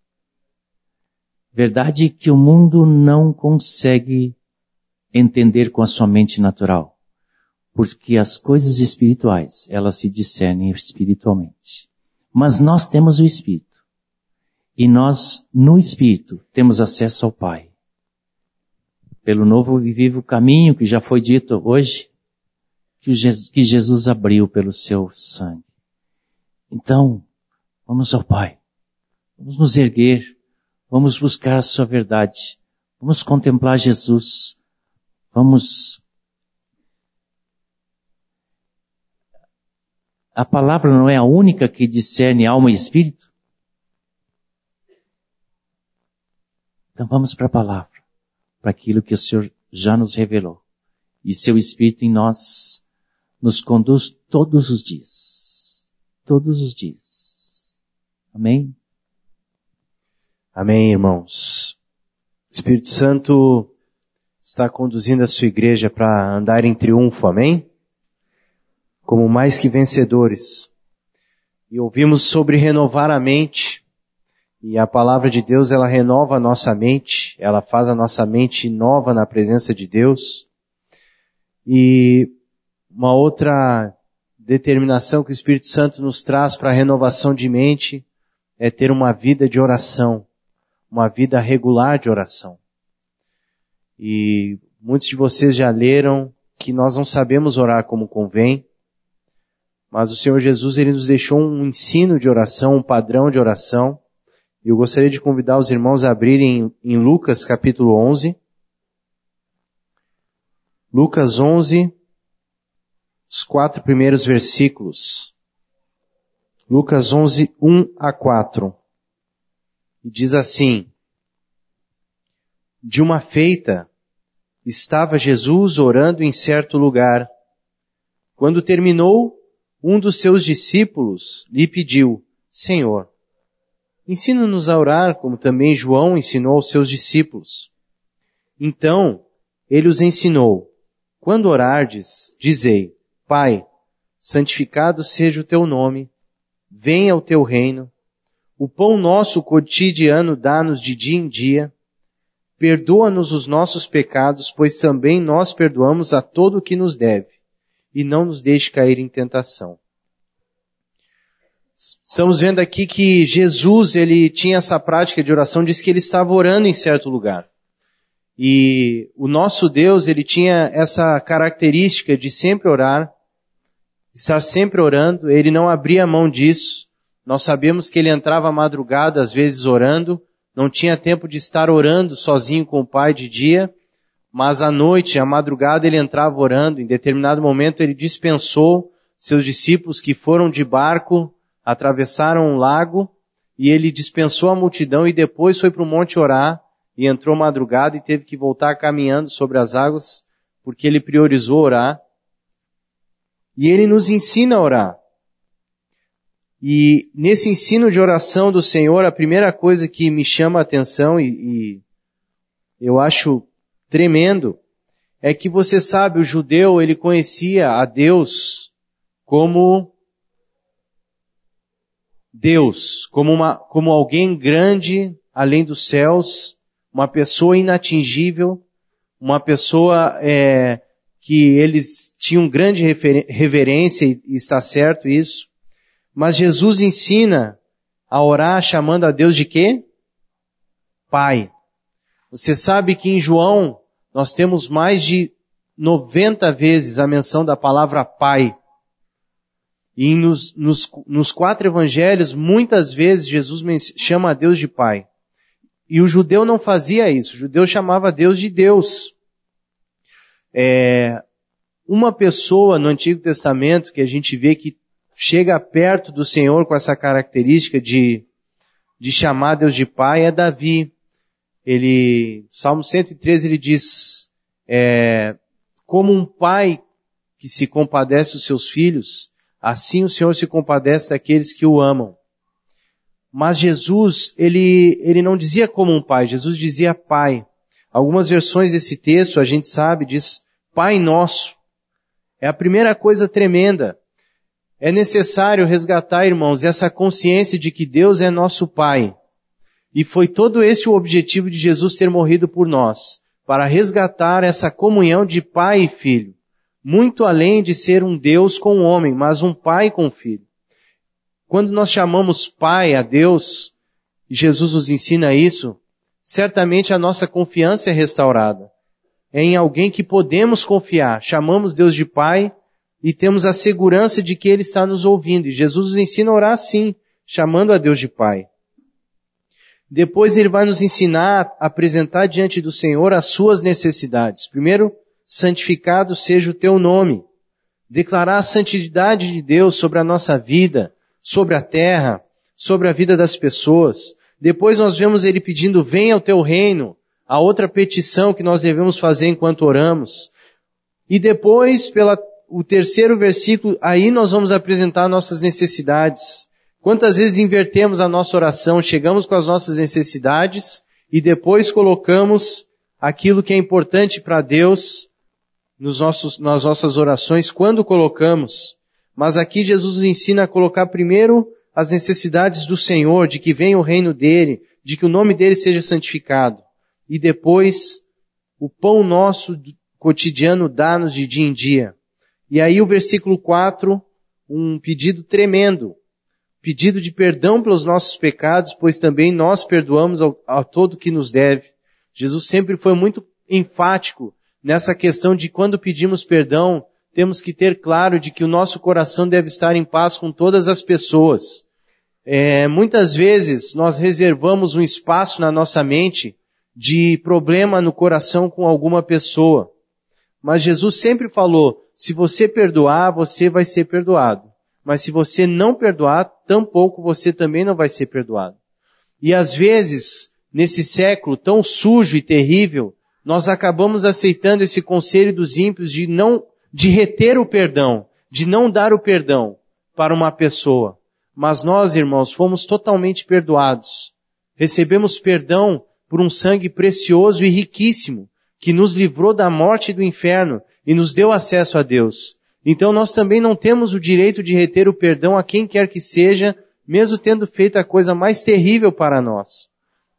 [SPEAKER 3] Verdade que o mundo não consegue entender com a sua mente natural. Porque as coisas espirituais, elas se discernem espiritualmente. Mas nós temos o Espírito. E nós, no Espírito, temos acesso ao Pai. Pelo novo e vivo caminho que já foi dito hoje, que Jesus abriu pelo seu sangue. Então, vamos ao Pai. Vamos nos erguer. Vamos buscar a sua verdade. Vamos contemplar Jesus. Vamos... A palavra não é a única que discerne alma e espírito? Então vamos para a palavra, para aquilo que o Senhor já nos revelou. E seu Espírito em nós nos conduz todos os dias. Todos os dias. Amém?
[SPEAKER 1] Amém, irmãos. O Espírito Santo está conduzindo a sua igreja para andar em triunfo, amém? Como mais que vencedores. E ouvimos sobre renovar a mente. E a palavra de Deus, ela renova a nossa mente, ela faz a nossa mente nova na presença de Deus. E uma outra determinação que o Espírito Santo nos traz para a renovação de mente é ter uma vida de oração, uma vida regular de oração. E muitos de vocês já leram que nós não sabemos orar como convém, mas o Senhor Jesus, Ele nos deixou um ensino de oração, um padrão de oração. E eu gostaria de convidar os irmãos a abrirem em Lucas capítulo onze. Lucas onze, os quatro primeiros versículos. Lucas onze, um a quatro. E diz assim: De uma feita, estava Jesus orando em certo lugar. Quando terminou, um dos seus discípulos lhe pediu: Senhor, ensina-nos a orar, como também João ensinou aos seus discípulos. Então, ele os ensinou: Quando orardes, dizei: Pai, santificado seja o teu nome, venha o teu reino, o pão nosso cotidiano dá-nos de dia em dia, perdoa-nos os nossos pecados, pois também nós perdoamos a todo o que nos deve, e não nos deixe cair em tentação. Estamos vendo aqui que Jesus, ele tinha essa prática de oração, diz que ele estava orando em certo lugar. E o nosso Deus, ele tinha essa característica de sempre orar, estar sempre orando, ele não abria mão disso. Nós sabemos que ele entrava à madrugada, às vezes orando, não tinha tempo de estar orando sozinho com o Pai de dia, mas à noite, à madrugada, ele entrava orando. Em determinado momento, ele dispensou seus discípulos que foram de barco, atravessaram um lago, e ele dispensou a multidão e depois foi para o monte orar, e entrou madrugada e teve que voltar caminhando sobre as águas, porque ele priorizou orar. E ele nos ensina a orar. E nesse ensino de oração do Senhor, a primeira coisa que me chama a atenção e, e eu acho tremendo, é que você sabe, o judeu, ele conhecia a Deus como Deus, como, uma, como alguém grande além dos céus, uma pessoa inatingível, uma pessoa é, que eles tinham grande refer- reverência, e, e está certo isso. Mas Jesus ensina a orar chamando a Deus de quê? Pai. Você sabe que em João nós temos mais de noventa vezes a menção da palavra Pai. E nos, nos, nos quatro evangelhos, muitas vezes Jesus chama a Deus de Pai. E o judeu não fazia isso. O judeu chamava Deus de Deus. É, uma pessoa no Antigo Testamento que a gente vê que chega perto do Senhor com essa característica de, de chamar Deus de Pai é Davi. Ele, Salmo cento e treze, ele diz, é, como um pai que se compadece dos seus filhos, assim o Senhor se compadece daqueles que o amam. Mas Jesus, ele, ele não dizia como um pai, Jesus dizia Pai. Algumas versões desse texto, a gente sabe, diz Pai Nosso. É a primeira coisa tremenda. É necessário resgatar, irmãos, essa consciência de que Deus é nosso Pai. E foi todo esse o objetivo de Jesus ter morrido por nós, para resgatar essa comunhão de pai e filho, muito além de ser um Deus com um homem, mas um pai com um filho. Quando nós chamamos Pai a Deus, e Jesus nos ensina isso, certamente a nossa confiança é restaurada. É em alguém que podemos confiar. Chamamos Deus de Pai e temos a segurança de que Ele está nos ouvindo. E Jesus nos ensina a orar assim, chamando a Deus de Pai. Depois Ele vai nos ensinar a apresentar diante do Senhor as suas necessidades. Primeiro, santificado seja o Teu nome. Declarar a santidade de Deus sobre a nossa vida, sobre a terra, sobre a vida das pessoas. Depois nós vemos Ele pedindo, venha ao Teu reino, a outra petição que nós devemos fazer enquanto oramos. E depois, pela, o terceiro versículo, aí nós vamos apresentar nossas necessidades. Quantas vezes invertemos a nossa oração, chegamos com as nossas necessidades e depois colocamos aquilo que é importante para Deus nos nossos, nas nossas orações, quando colocamos. Mas aqui Jesus nos ensina a colocar primeiro as necessidades do Senhor, de que venha o reino dEle, de que o nome dEle seja santificado. E depois, o pão nosso cotidiano dá-nos de dia em dia. E aí o versículo quatro, um pedido tremendo. Pedido de perdão pelos nossos pecados, pois também nós perdoamos ao, a todo que nos deve. Jesus sempre foi muito enfático nessa questão de quando pedimos perdão, temos que ter claro de que o nosso coração deve estar em paz com todas as pessoas. É, muitas vezes nós reservamos um espaço na nossa mente de problema no coração com alguma pessoa. Mas Jesus sempre falou, se você perdoar, você vai ser perdoado. Mas se você não perdoar, tampouco você também não vai ser perdoado. E às vezes, nesse século tão sujo e terrível, nós acabamos aceitando esse conselho dos ímpios de não, de reter o perdão, de não dar o perdão para uma pessoa. Mas nós, irmãos, fomos totalmente perdoados. Recebemos perdão por um sangue precioso e riquíssimo, que nos livrou da morte e do inferno e nos deu acesso a Deus. Então nós também não temos o direito de reter o perdão a quem quer que seja, mesmo tendo feito a coisa mais terrível para nós.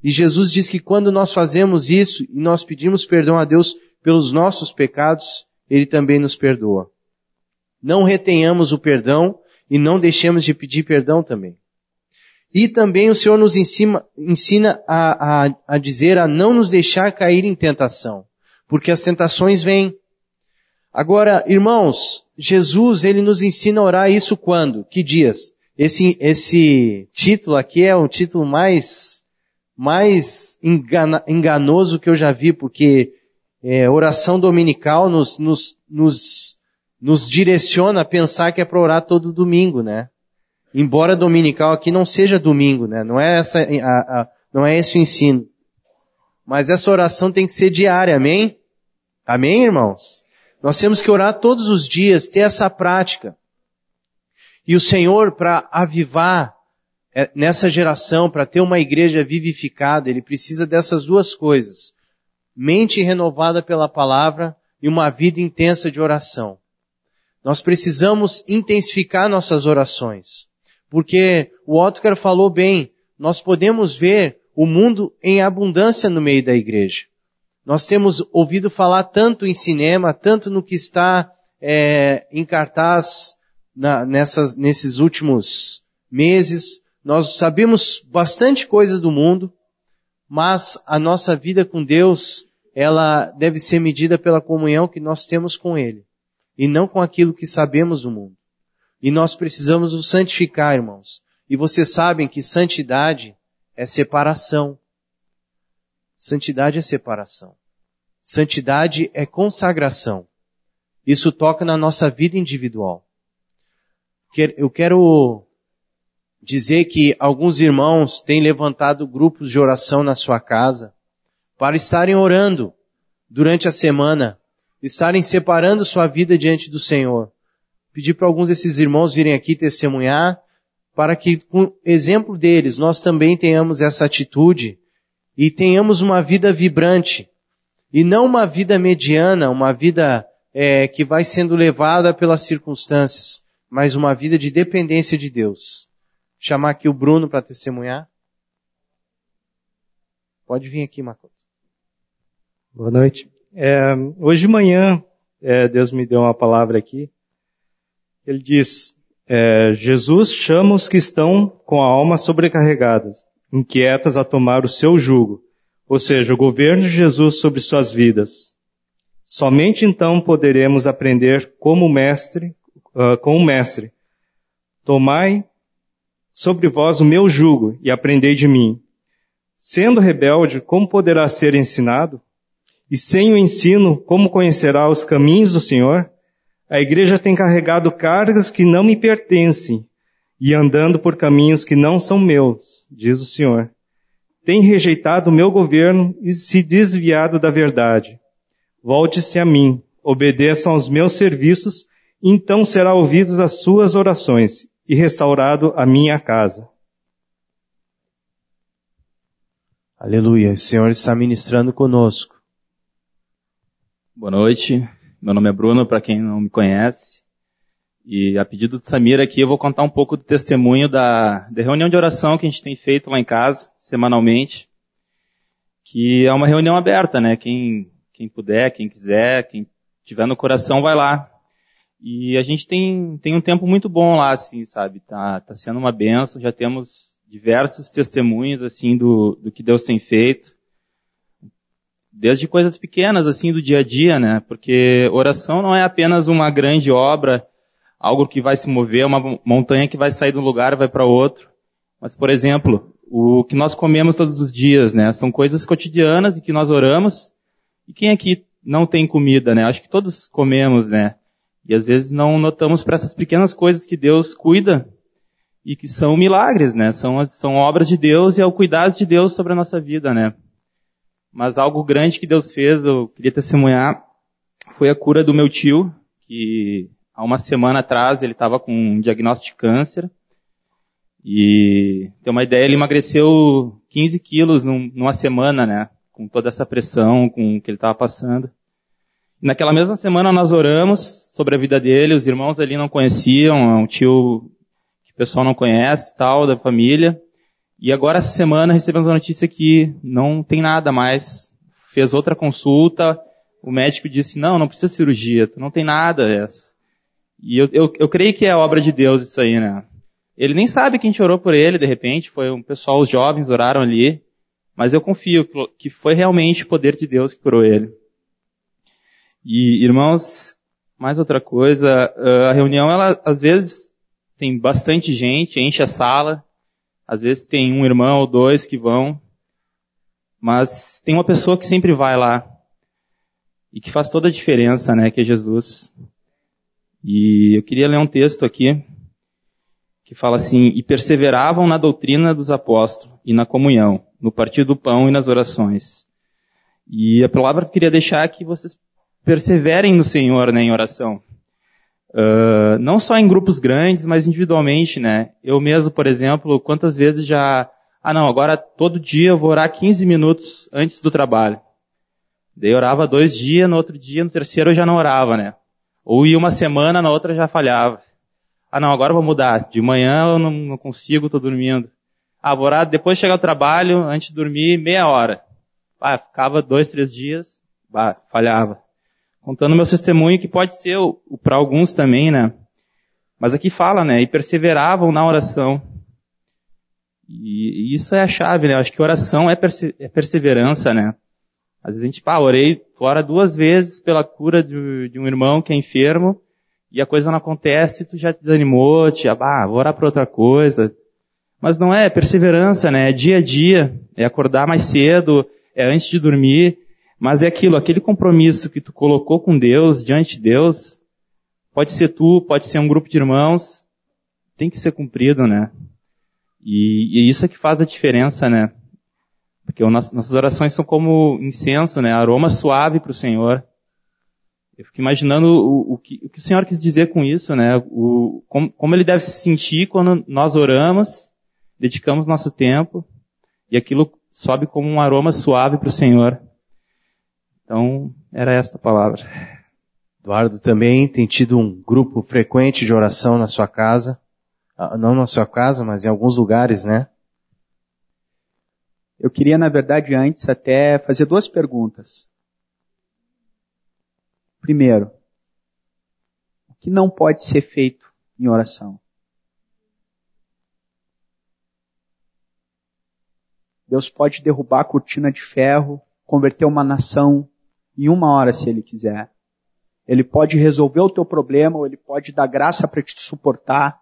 [SPEAKER 1] E Jesus diz que quando nós fazemos isso e nós pedimos perdão a Deus pelos nossos pecados, Ele também nos perdoa. Não retenhamos o perdão e não deixemos de pedir perdão também. E também o Senhor nos ensina, ensina a, a, a dizer a não nos deixar cair em tentação, porque as tentações vêm. Agora, irmãos, Jesus, Ele nos ensina a orar isso quando? Que dias? Esse, esse título aqui é o título mais, mais engana, enganoso que eu já vi, porque é, oração dominical nos, nos, nos, nos direciona a pensar que é para orar todo domingo, né? Embora dominical aqui não seja domingo, né? Não é essa, a, a, não é esse o ensino. Mas essa oração tem que ser diária, amém? Amém, irmãos? Nós temos que orar todos os dias, ter essa prática. E o Senhor, para avivar nessa geração, para ter uma igreja vivificada, Ele precisa dessas duas coisas. Mente renovada pela palavra e uma vida intensa de oração. Nós precisamos intensificar nossas orações. Porque o Ottokar falou bem, nós podemos ver o mundo em abundância no meio da igreja. Nós temos ouvido falar tanto em cinema, tanto no que está é, em cartaz na, nessas, nesses últimos meses. Nós sabemos bastante coisa do mundo, mas a nossa vida com Deus, ela deve ser medida pela comunhão que nós temos com Ele, e não com aquilo que sabemos do mundo. E nós precisamos o santificar, irmãos. E vocês sabem que santidade é separação. Santidade é separação. Santidade é consagração. Isso toca na nossa vida individual. Eu quero dizer que alguns irmãos têm levantado grupos de oração na sua casa para estarem orando durante a semana, estarem separando sua vida diante do Senhor. Pedir para alguns desses irmãos virem aqui testemunhar, para que, com exemplo deles, nós também tenhamos essa atitude e tenhamos uma vida vibrante. E não uma vida mediana, uma vida é, que vai sendo levada pelas circunstâncias, mas uma vida de dependência de Deus. Vou chamar aqui o Bruno para testemunhar. Pode vir aqui, Makoto.
[SPEAKER 4] Boa noite. É, hoje de manhã, é, Deus me deu uma palavra aqui. Ele diz, é, Jesus chama os que estão com a alma sobrecarregadas, inquietas a tomar o seu jugo, ou seja, o governo de Jesus sobre suas vidas. Somente então poderemos aprender como mestre, uh, com o mestre. Tomai sobre vós o meu jugo e aprendei de mim. Sendo rebelde, como poderá ser ensinado? E sem o ensino, como conhecerá os caminhos do Senhor? A igreja tem carregado cargas que não me pertencem e andando por caminhos que não são meus, diz o Senhor. Tem rejeitado o meu governo e se desviado da verdade. Volte-se a mim, obedeçam aos meus serviços, então será ouvidos as suas orações e restaurado a minha casa.
[SPEAKER 1] Aleluia, o Senhor está ministrando conosco.
[SPEAKER 5] Boa noite. Meu nome é Bruno, para quem não me conhece. E a pedido de Samira aqui, eu vou contar um pouco do testemunho da, da reunião de oração que a gente tem feito lá em casa, semanalmente. Que é uma reunião aberta, né? Quem, quem puder, quem quiser, quem tiver no coração, vai lá. E a gente tem, tem um tempo muito bom lá, assim, sabe? Tá, tá sendo uma bênção, já temos diversos testemunhos, assim, do, do que Deus tem feito. Desde coisas pequenas, assim, do dia a dia, né? Porque oração não é apenas uma grande obra, algo que vai se mover, uma montanha que vai sair de um lugar e vai para outro. Mas, por exemplo, o que nós comemos todos os dias, né? São coisas cotidianas e que nós oramos. E quem aqui não tem comida, né? Acho que todos comemos, né? E às vezes não notamos para essas pequenas coisas que Deus cuida e que são milagres, né? São, são obras de Deus e é o cuidado de Deus sobre a nossa vida, né? Mas algo grande que Deus fez, eu queria testemunhar, foi a cura do meu tio, que há uma semana atrás ele estava com um diagnóstico de câncer. E, tem uma ideia, ele emagreceu quinze quilos num, numa semana, né? Com toda essa pressão, com o que ele estava passando. E naquela mesma semana nós oramos sobre a vida dele, os irmãos ali não conheciam, é um tio que o pessoal não conhece, tal, da família. E agora, essa semana, recebemos a notícia que não tem nada mais. Fez outra consulta, o médico disse, não, não precisa de cirurgia, tu não tem nada. Essa. E eu, eu, eu creio que é obra de Deus isso aí, né? Ele nem sabe que a gente orou por ele, de repente, foi um pessoal, os jovens oraram ali, mas eu confio que foi realmente o poder de Deus que curou ele. E, irmãos, mais outra coisa, a reunião, ela, às vezes, tem bastante gente, enche a sala, às vezes tem um irmão ou dois que vão, mas tem uma pessoa que sempre vai lá, e que faz toda a diferença, né, que é Jesus. E eu queria ler um texto aqui, que fala assim, e perseveravam na doutrina dos apóstolos, e na comunhão, no partir do pão e nas orações. E a palavra que eu queria deixar é que vocês perseverem no Senhor, né, em oração. Uh, não só em grupos grandes, mas individualmente, né. Eu mesmo, por exemplo, quantas vezes já... Ah não, agora todo dia eu vou orar quinze minutos antes do trabalho. Daí eu orava dois dias, no outro dia, no terceiro eu já não orava, né. Ou ia uma semana, na outra já falhava. Ah não, agora eu vou mudar. De manhã eu não, não consigo, tô dormindo. Ah, vou orar depois de chegar ao trabalho, antes de dormir, meia hora. Ah, ficava dois, três dias, bah, falhava. Contando meu testemunho, que pode ser para alguns também, né? Mas aqui fala, né? E perseveravam na oração. E, e isso é a chave, né? Eu acho que oração é, perse é perseverança, né? Às vezes a gente, pá, orei fora duas vezes pela cura de, de um irmão que é enfermo, e a coisa não acontece, tu já te desanimou, te, ah, vou orar para outra coisa. Mas não é, é perseverança, né? É dia a dia, é acordar mais cedo, é antes de dormir. Mas é aquilo, aquele compromisso que tu colocou com Deus, diante de Deus, pode ser tu, pode ser um grupo de irmãos, tem que ser cumprido, né? E, e isso é que faz a diferença, né? Porque o nosso, nossas orações são como incenso, né? Aroma suave para o Senhor. Eu fico imaginando o, o, que, o que o Senhor quis dizer com isso, né? O, como, como Ele deve se sentir quando nós oramos, dedicamos nosso tempo, e aquilo sobe como um aroma suave para o Senhor. Então, era esta a palavra.
[SPEAKER 1] Eduardo também tem tido um grupo frequente de oração na sua casa. Não na sua casa, mas em alguns lugares, né?
[SPEAKER 6] Eu queria, na verdade, antes até fazer duas perguntas. Primeiro, o que não pode ser feito em oração? Deus pode derrubar a cortina de ferro, converter uma nação em uma hora, se Ele quiser. Ele pode resolver o teu problema, ou Ele pode dar graça para te suportar.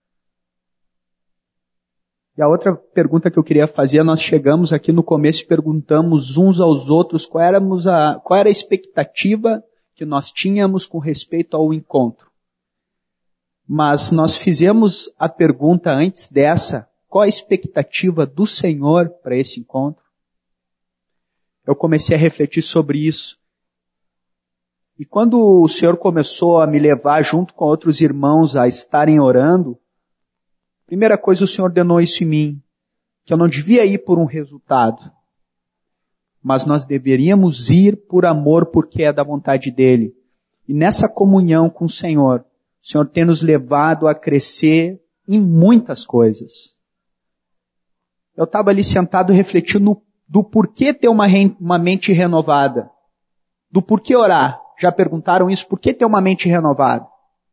[SPEAKER 6] E a outra pergunta que eu queria fazer, nós chegamos aqui no começo e perguntamos uns aos outros qual, éramos a, qual era a expectativa que nós tínhamos com respeito ao encontro. Mas nós fizemos a pergunta antes dessa, qual a expectativa do Senhor para esse encontro? Eu comecei a refletir sobre isso. E quando o Senhor começou a me levar junto com outros irmãos a estarem orando, primeira coisa o Senhor ordenou isso em mim, que eu não devia ir por um resultado, mas nós deveríamos ir por amor, porque é da vontade dEle. E nessa comunhão com o Senhor, o Senhor tem nos levado a crescer em muitas coisas. Eu estava ali sentado refletindo do porquê ter uma, uma mente renovada, do porquê orar. Já perguntaram isso? Por que ter uma mente renovada?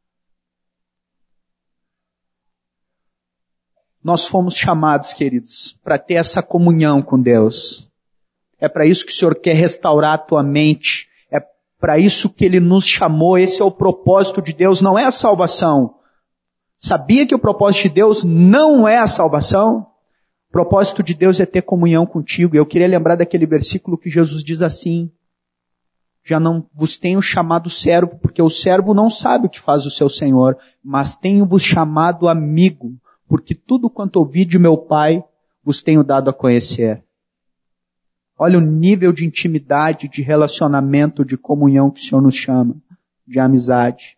[SPEAKER 6] Nós fomos chamados, queridos, para ter essa comunhão com Deus. É para isso que o Senhor quer restaurar a tua mente. É para isso que Ele nos chamou. Esse é o propósito de Deus, não é a salvação. Sabia que o propósito de Deus não é a salvação? O propósito de Deus é ter comunhão contigo. Eu queria lembrar daquele versículo que Jesus diz assim: já não vos tenho chamado servo, porque o servo não sabe o que faz o seu Senhor, mas tenho-vos chamado amigo, porque tudo quanto ouvi de meu Pai vos tenho dado a conhecer. Olha o nível de intimidade, de relacionamento, de comunhão que o Senhor nos chama, de amizade.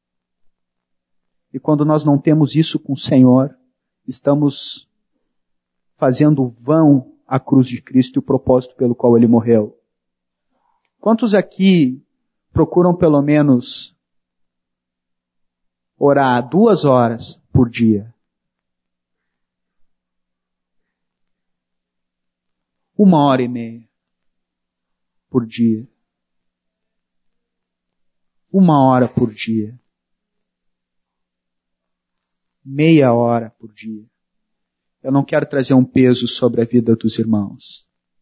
[SPEAKER 6] E quando nós não temos isso com o Senhor, estamos fazendo vão a cruz de Cristo e o propósito pelo qual Ele morreu. Quantos aqui procuram pelo menos orar duas horas por dia? Uma hora e meia por dia. Uma hora por dia. Meia hora por dia. Eu não quero trazer um peso sobre a vida dos irmãos.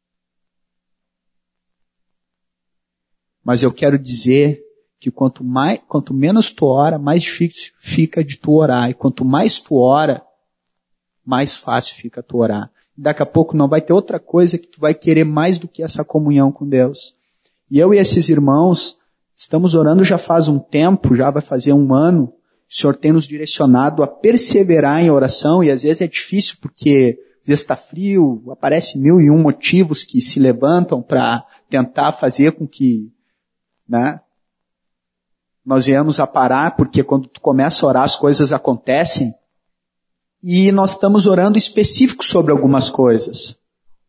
[SPEAKER 6] Mas eu quero dizer que quanto, mais, quanto menos tu ora, mais difícil fica de tu orar. E quanto mais tu ora, mais fácil fica tu orar. Daqui a pouco não vai ter outra coisa que tu vai querer mais do que essa comunhão com Deus. E eu e esses irmãos estamos orando já faz um tempo, já vai fazer um ano. O Senhor tem nos direcionado a perseverar em oração e às vezes é difícil porque às vezes está frio, aparece mil e um motivos que se levantam para tentar fazer com que, né, nós viemos a parar, porque quando tu começa a orar as coisas acontecem. E nós estamos orando específico sobre algumas coisas.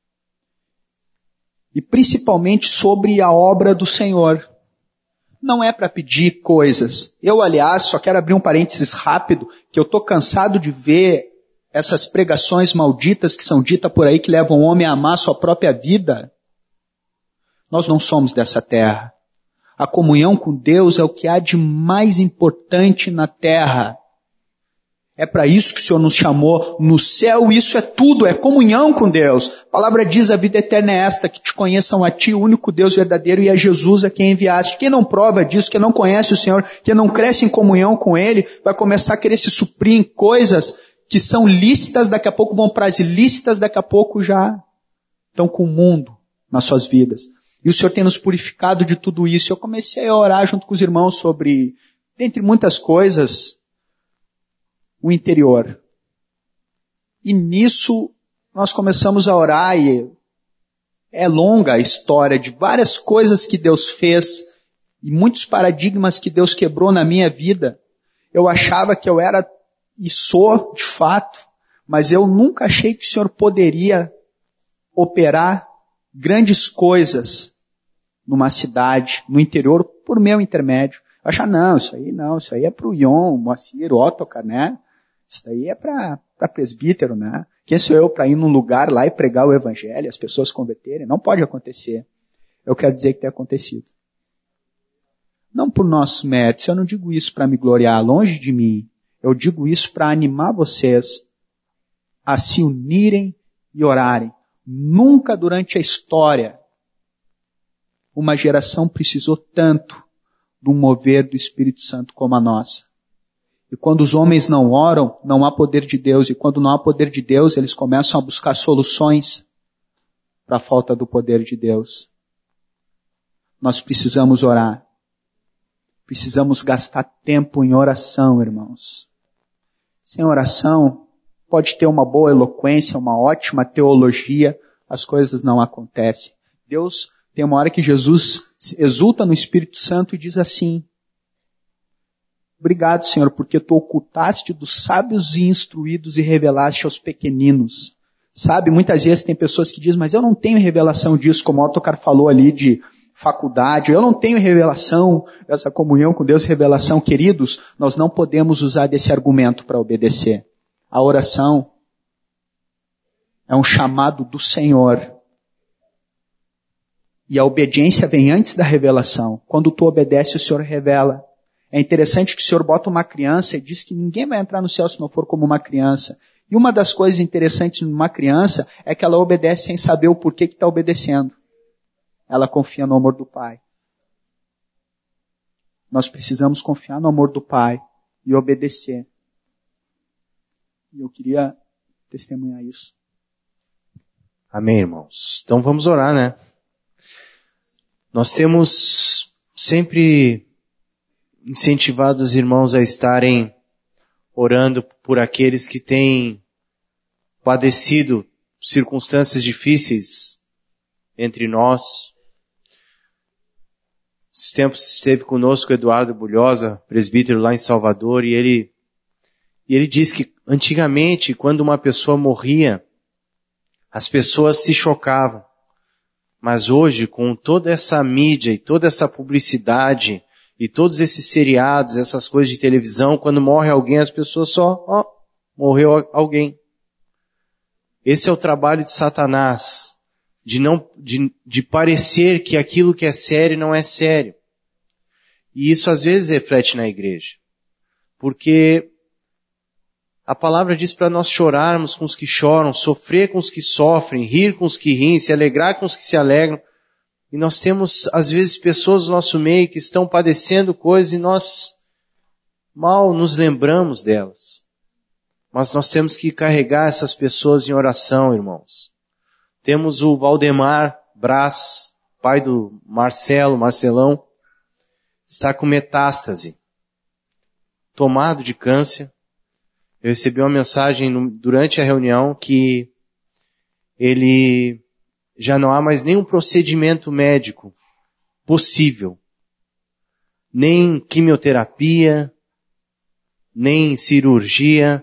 [SPEAKER 6] E principalmente sobre a obra do Senhor. Não é para pedir coisas. Eu, aliás, só quero abrir um parênteses rápido, que eu estou cansado de ver essas pregações malditas que são ditas por aí, que levam o homem a amar sua própria vida. Nós não somos dessa terra. A comunhão com Deus é o que há de mais importante na terra. É para isso que o Senhor nos chamou. No céu isso é tudo, é comunhão com Deus. A palavra diz, a vida eterna é esta, que te conheçam a ti, o único Deus verdadeiro, e a Jesus a quem enviaste. Quem não prova disso, quem não conhece o Senhor, quem não cresce em comunhão com Ele, vai começar a querer se suprir em coisas que são lícitas, daqui a pouco vão para as ilícitas, daqui a pouco já estão com o mundo nas suas vidas. E o Senhor tem nos purificado de tudo isso. Eu comecei a orar junto com os irmãos sobre, dentre muitas coisas, o interior. E nisso nós começamos a orar e é longa a história de várias coisas que Deus fez e muitos paradigmas que Deus quebrou na minha vida. Eu achava que eu era e sou de fato, mas eu nunca achei que o Senhor poderia operar grandes coisas numa cidade, no interior, por meu intermédio. Eu achava, não, isso aí não, isso aí é para o Ion, o Moacir, o Ottokar, né? Isso aí é para presbítero, né? Quem sou eu para ir num lugar lá e pregar o evangelho e as pessoas se converterem? Não pode acontecer. Eu quero dizer que tem acontecido. Não por nossos méritos, eu não digo isso para me gloriar, longe de mim. Eu digo isso para animar vocês a se unirem e orarem. Nunca durante a história uma geração precisou tanto de um mover do Espírito Santo como a nossa. E quando os homens não oram, não há poder de Deus. E quando não há poder de Deus, eles começam a buscar soluções para a falta do poder de Deus. Nós precisamos orar. Precisamos gastar tempo em oração, irmãos. Sem oração, pode ter uma boa eloquência, uma ótima teologia, as coisas não acontecem. Deus, tem uma hora que Jesus exulta no Espírito Santo e diz assim, obrigado, Senhor, porque tu ocultaste dos sábios e instruídos e revelaste aos pequeninos. Sabe, muitas vezes tem pessoas que dizem, mas eu não tenho revelação disso, como o Ottokar falou ali de faculdade, eu não tenho revelação, essa comunhão com Deus, revelação. Queridos, nós não podemos usar desse argumento para obedecer. A oração é um chamado do Senhor. E a obediência vem antes da revelação. Quando tu obedece, o Senhor revela. É interessante que o Senhor bota uma criança e diz que ninguém vai entrar no céu se não for como uma criança. E uma das coisas interessantes numa criança é que ela obedece sem saber o porquê que está obedecendo. Ela confia no amor do Pai. Nós precisamos confiar no amor do Pai e obedecer. E eu queria testemunhar isso.
[SPEAKER 1] Amém, irmãos. Então vamos orar, né? Nós temos sempre incentivado os irmãos a estarem orando por aqueles que têm padecido circunstâncias difíceis entre nós. Esses tempos esteve conosco o Eduardo Bulhosa, presbítero lá em Salvador, e ele, e ele disse que antigamente, quando uma pessoa morria, as pessoas se chocavam. Mas hoje, com toda essa mídia e toda essa publicidade e todos esses seriados, essas coisas de televisão, quando morre alguém, as pessoas só, ó, morreu alguém. Esse é o trabalho de Satanás, de não, de, de parecer que aquilo que é sério não é sério. E isso às vezes reflete na igreja. Porque a palavra diz para nós chorarmos com os que choram, sofrer com os que sofrem, rir com os que riem, se alegrar com os que se alegram. E nós temos, às vezes, pessoas no nosso meio que estão padecendo coisas e nós mal nos lembramos delas. Mas nós temos que carregar essas pessoas em oração, irmãos. Temos o Valdemar Brás, pai do Marcelo, Marcelão, está com metástase, tomado de câncer. Eu recebi uma mensagem no, durante a reunião que ele já não há mais nenhum procedimento médico possível. Nem quimioterapia, nem cirurgia.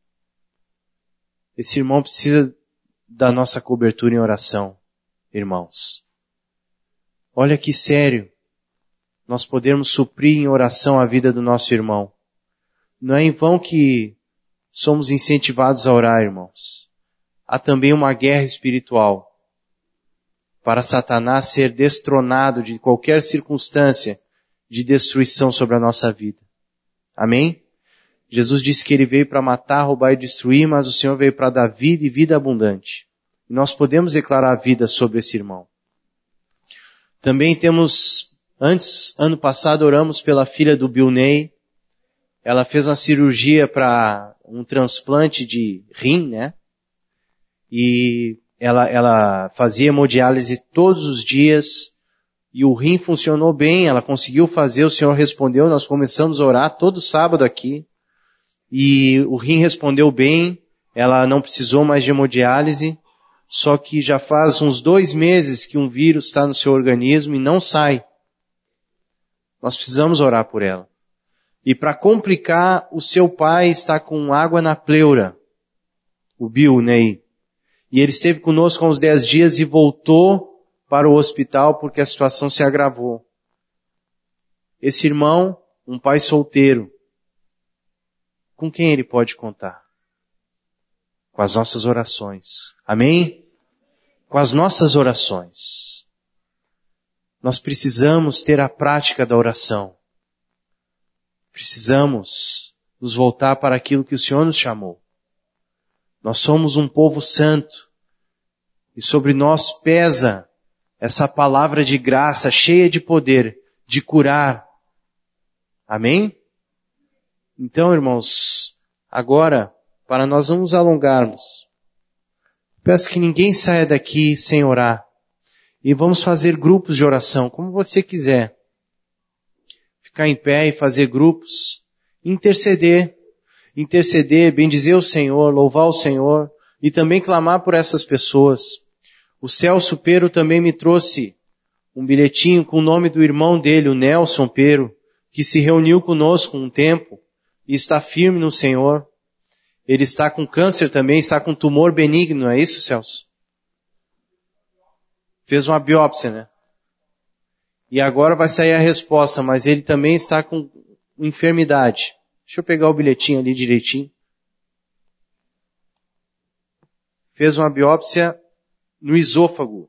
[SPEAKER 1] Esse irmão precisa da nossa cobertura em oração, irmãos. Olha que sério nós podemos suprir em oração a vida do nosso irmão. Não é em vão que somos incentivados a orar, irmãos. Há também uma guerra espiritual para Satanás ser destronado de qualquer circunstância de destruição sobre a nossa vida. Amém? Jesus disse que ele veio para matar, roubar e destruir, mas o Senhor veio para dar vida e vida abundante. E nós podemos declarar a vida sobre esse irmão. Também temos, antes, ano passado, oramos pela filha do Bill Ney. Ela fez uma cirurgia para um transplante de rim, né? E ela, ela fazia hemodiálise todos os dias. E o rim funcionou bem, ela conseguiu fazer, o Senhor respondeu, nós começamos a orar todo sábado aqui. E o rim respondeu bem, ela não precisou mais de hemodiálise, só que já faz uns dois meses que um vírus está no seu organismo e não sai. Nós precisamos orar por ela. E para complicar, o seu pai está com água na pleura, o Bill Ney. E ele esteve conosco há uns dez dias e voltou para o hospital porque a situação se agravou. Esse irmão, um pai solteiro, com quem ele pode contar? Com as nossas orações. Amém? Com as nossas orações. Nós precisamos ter a prática da oração. Precisamos nos voltar para aquilo que o Senhor nos chamou. Nós somos um povo santo. E sobre nós pesa essa palavra de graça, cheia de poder, de curar. Amém? Então, irmãos, agora, para nós não nos alongarmos, peço que ninguém saia daqui sem orar. E vamos fazer grupos de oração, como você quiser. Ficar em pé e fazer grupos. Interceder. Interceder, bendizer o Senhor, louvar o Senhor. E também clamar por essas pessoas. O Celso Pero também me trouxe um bilhetinho com o nome do irmão dele, o Nelson Pero, que se reuniu conosco um tempo. E está firme no Senhor. Ele está com câncer também, está com tumor benigno, não é isso, Celso? Fez uma biópsia, né? E agora vai sair a resposta, mas ele também está com enfermidade. Deixa eu pegar o bilhetinho ali direitinho. Fez uma biópsia no esôfago.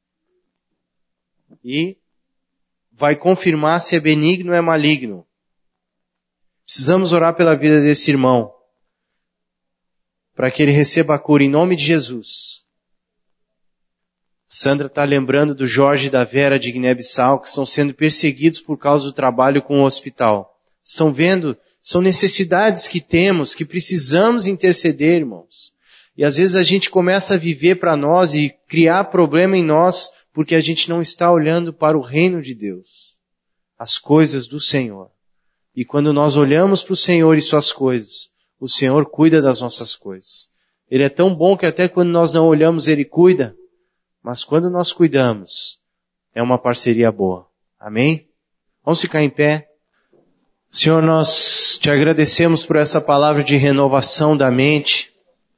[SPEAKER 1] E vai confirmar se é benigno ou é maligno. Precisamos orar pela vida desse irmão, para que ele receba a cura em nome de Jesus. Sandra está lembrando do Jorge e da Vera de Guiné-Bissau, que estão sendo perseguidos por causa do trabalho com o hospital. Estão vendo? São necessidades que temos, que precisamos interceder, irmãos. E às vezes a gente começa a viver para nós e criar problema em nós, porque a gente não está olhando para o reino de Deus, as coisas do Senhor. E quando nós olhamos para o Senhor e suas coisas, o Senhor cuida das nossas coisas. Ele é tão bom que até quando nós não olhamos, Ele cuida. Mas quando nós cuidamos, é uma parceria boa. Amém? Vamos ficar em pé. Senhor, nós te agradecemos por essa palavra de renovação da mente.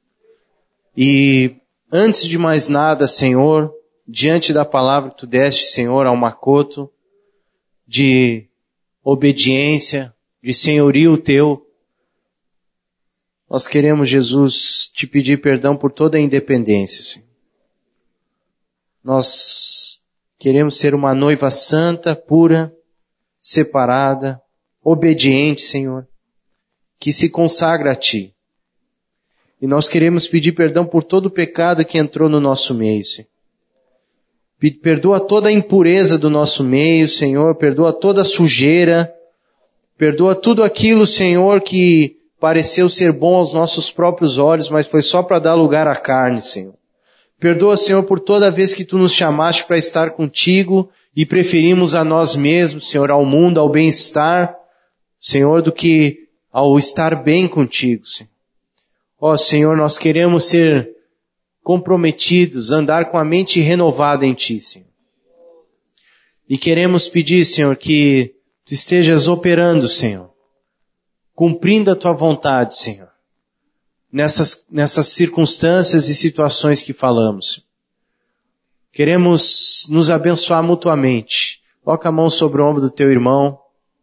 [SPEAKER 1] E antes de mais nada, Senhor, diante da palavra que tu deste, Senhor, ao Makoto, de obediência, de senhorio teu, nós queremos, Jesus, te pedir perdão por toda a independência, Senhor. Nós queremos ser uma noiva santa, pura, separada, obediente, Senhor, que se consagra a Ti. E nós queremos pedir perdão por todo o pecado que entrou no nosso meio, Senhor. Perdoa toda a impureza do nosso meio, Senhor. Perdoa toda a sujeira. Perdoa tudo aquilo, Senhor, que pareceu ser bom aos nossos próprios olhos, mas foi só para dar lugar à carne, Senhor. Perdoa, Senhor, por toda vez que Tu nos chamaste para estar contigo e preferimos a nós mesmos, Senhor, ao mundo, ao bem-estar, Senhor, do que ao estar bem contigo, Senhor. Ó, Senhor, nós queremos ser comprometidos, andar com a mente renovada em Ti, Senhor. E queremos pedir, Senhor, que Tu estejas operando, Senhor, cumprindo a Tua vontade, Senhor, nessas, nessas circunstâncias e situações que falamos. Queremos nos abençoar mutuamente. Coloca a mão sobre o ombro do Teu irmão.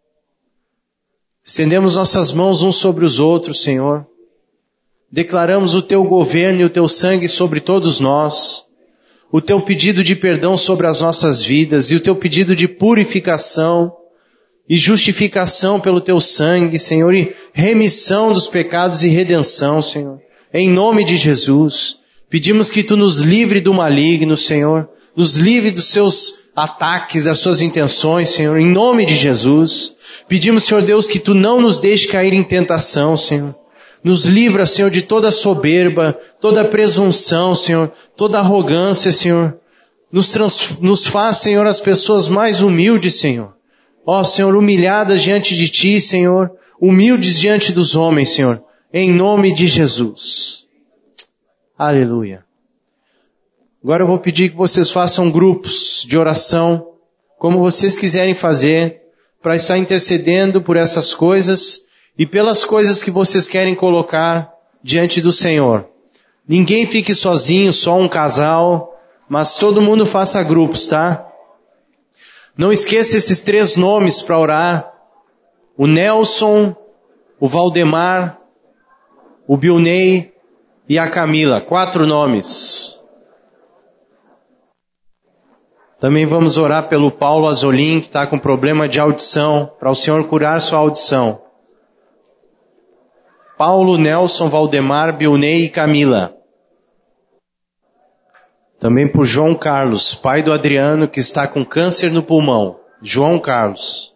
[SPEAKER 1] Estendemos nossas mãos uns sobre os outros, Senhor. Declaramos o Teu governo e o Teu sangue sobre todos nós, o Teu pedido de perdão sobre as nossas vidas e o Teu pedido de purificação e justificação pelo Teu sangue, Senhor, e remissão dos pecados e redenção, Senhor. Em nome de Jesus, pedimos que Tu nos livre do maligno, Senhor, nos livre dos Seus ataques, das Suas intenções, Senhor, em nome de Jesus. Pedimos, Senhor Deus, que Tu não nos deixe cair em tentação, Senhor. Nos livra, Senhor, de toda soberba, toda presunção, Senhor, toda arrogância, Senhor. Nos, trans, nos faz, Senhor, as pessoas mais humildes, Senhor. Ó, Senhor, humilhadas diante de Ti, Senhor, humildes diante dos homens, Senhor, em nome de Jesus. Aleluia. Agora eu vou pedir que vocês façam grupos de oração, como vocês quiserem fazer, para estar intercedendo por essas coisas e pelas coisas que vocês querem colocar diante do Senhor. Ninguém fique sozinho, só um casal, mas todo mundo faça grupos, tá? Não esqueça esses três nomes para orar. O Nelson, o Valdemar, o Bilnei e a Camila. Quatro nomes. Também vamos orar pelo Paulo Azolim, que está com problema de audição, para o Senhor curar sua audição. Paulo, Nelson, Valdemar, Bilnei e Camila. Também por João Carlos, pai do Adriano, que está com câncer no pulmão. João Carlos.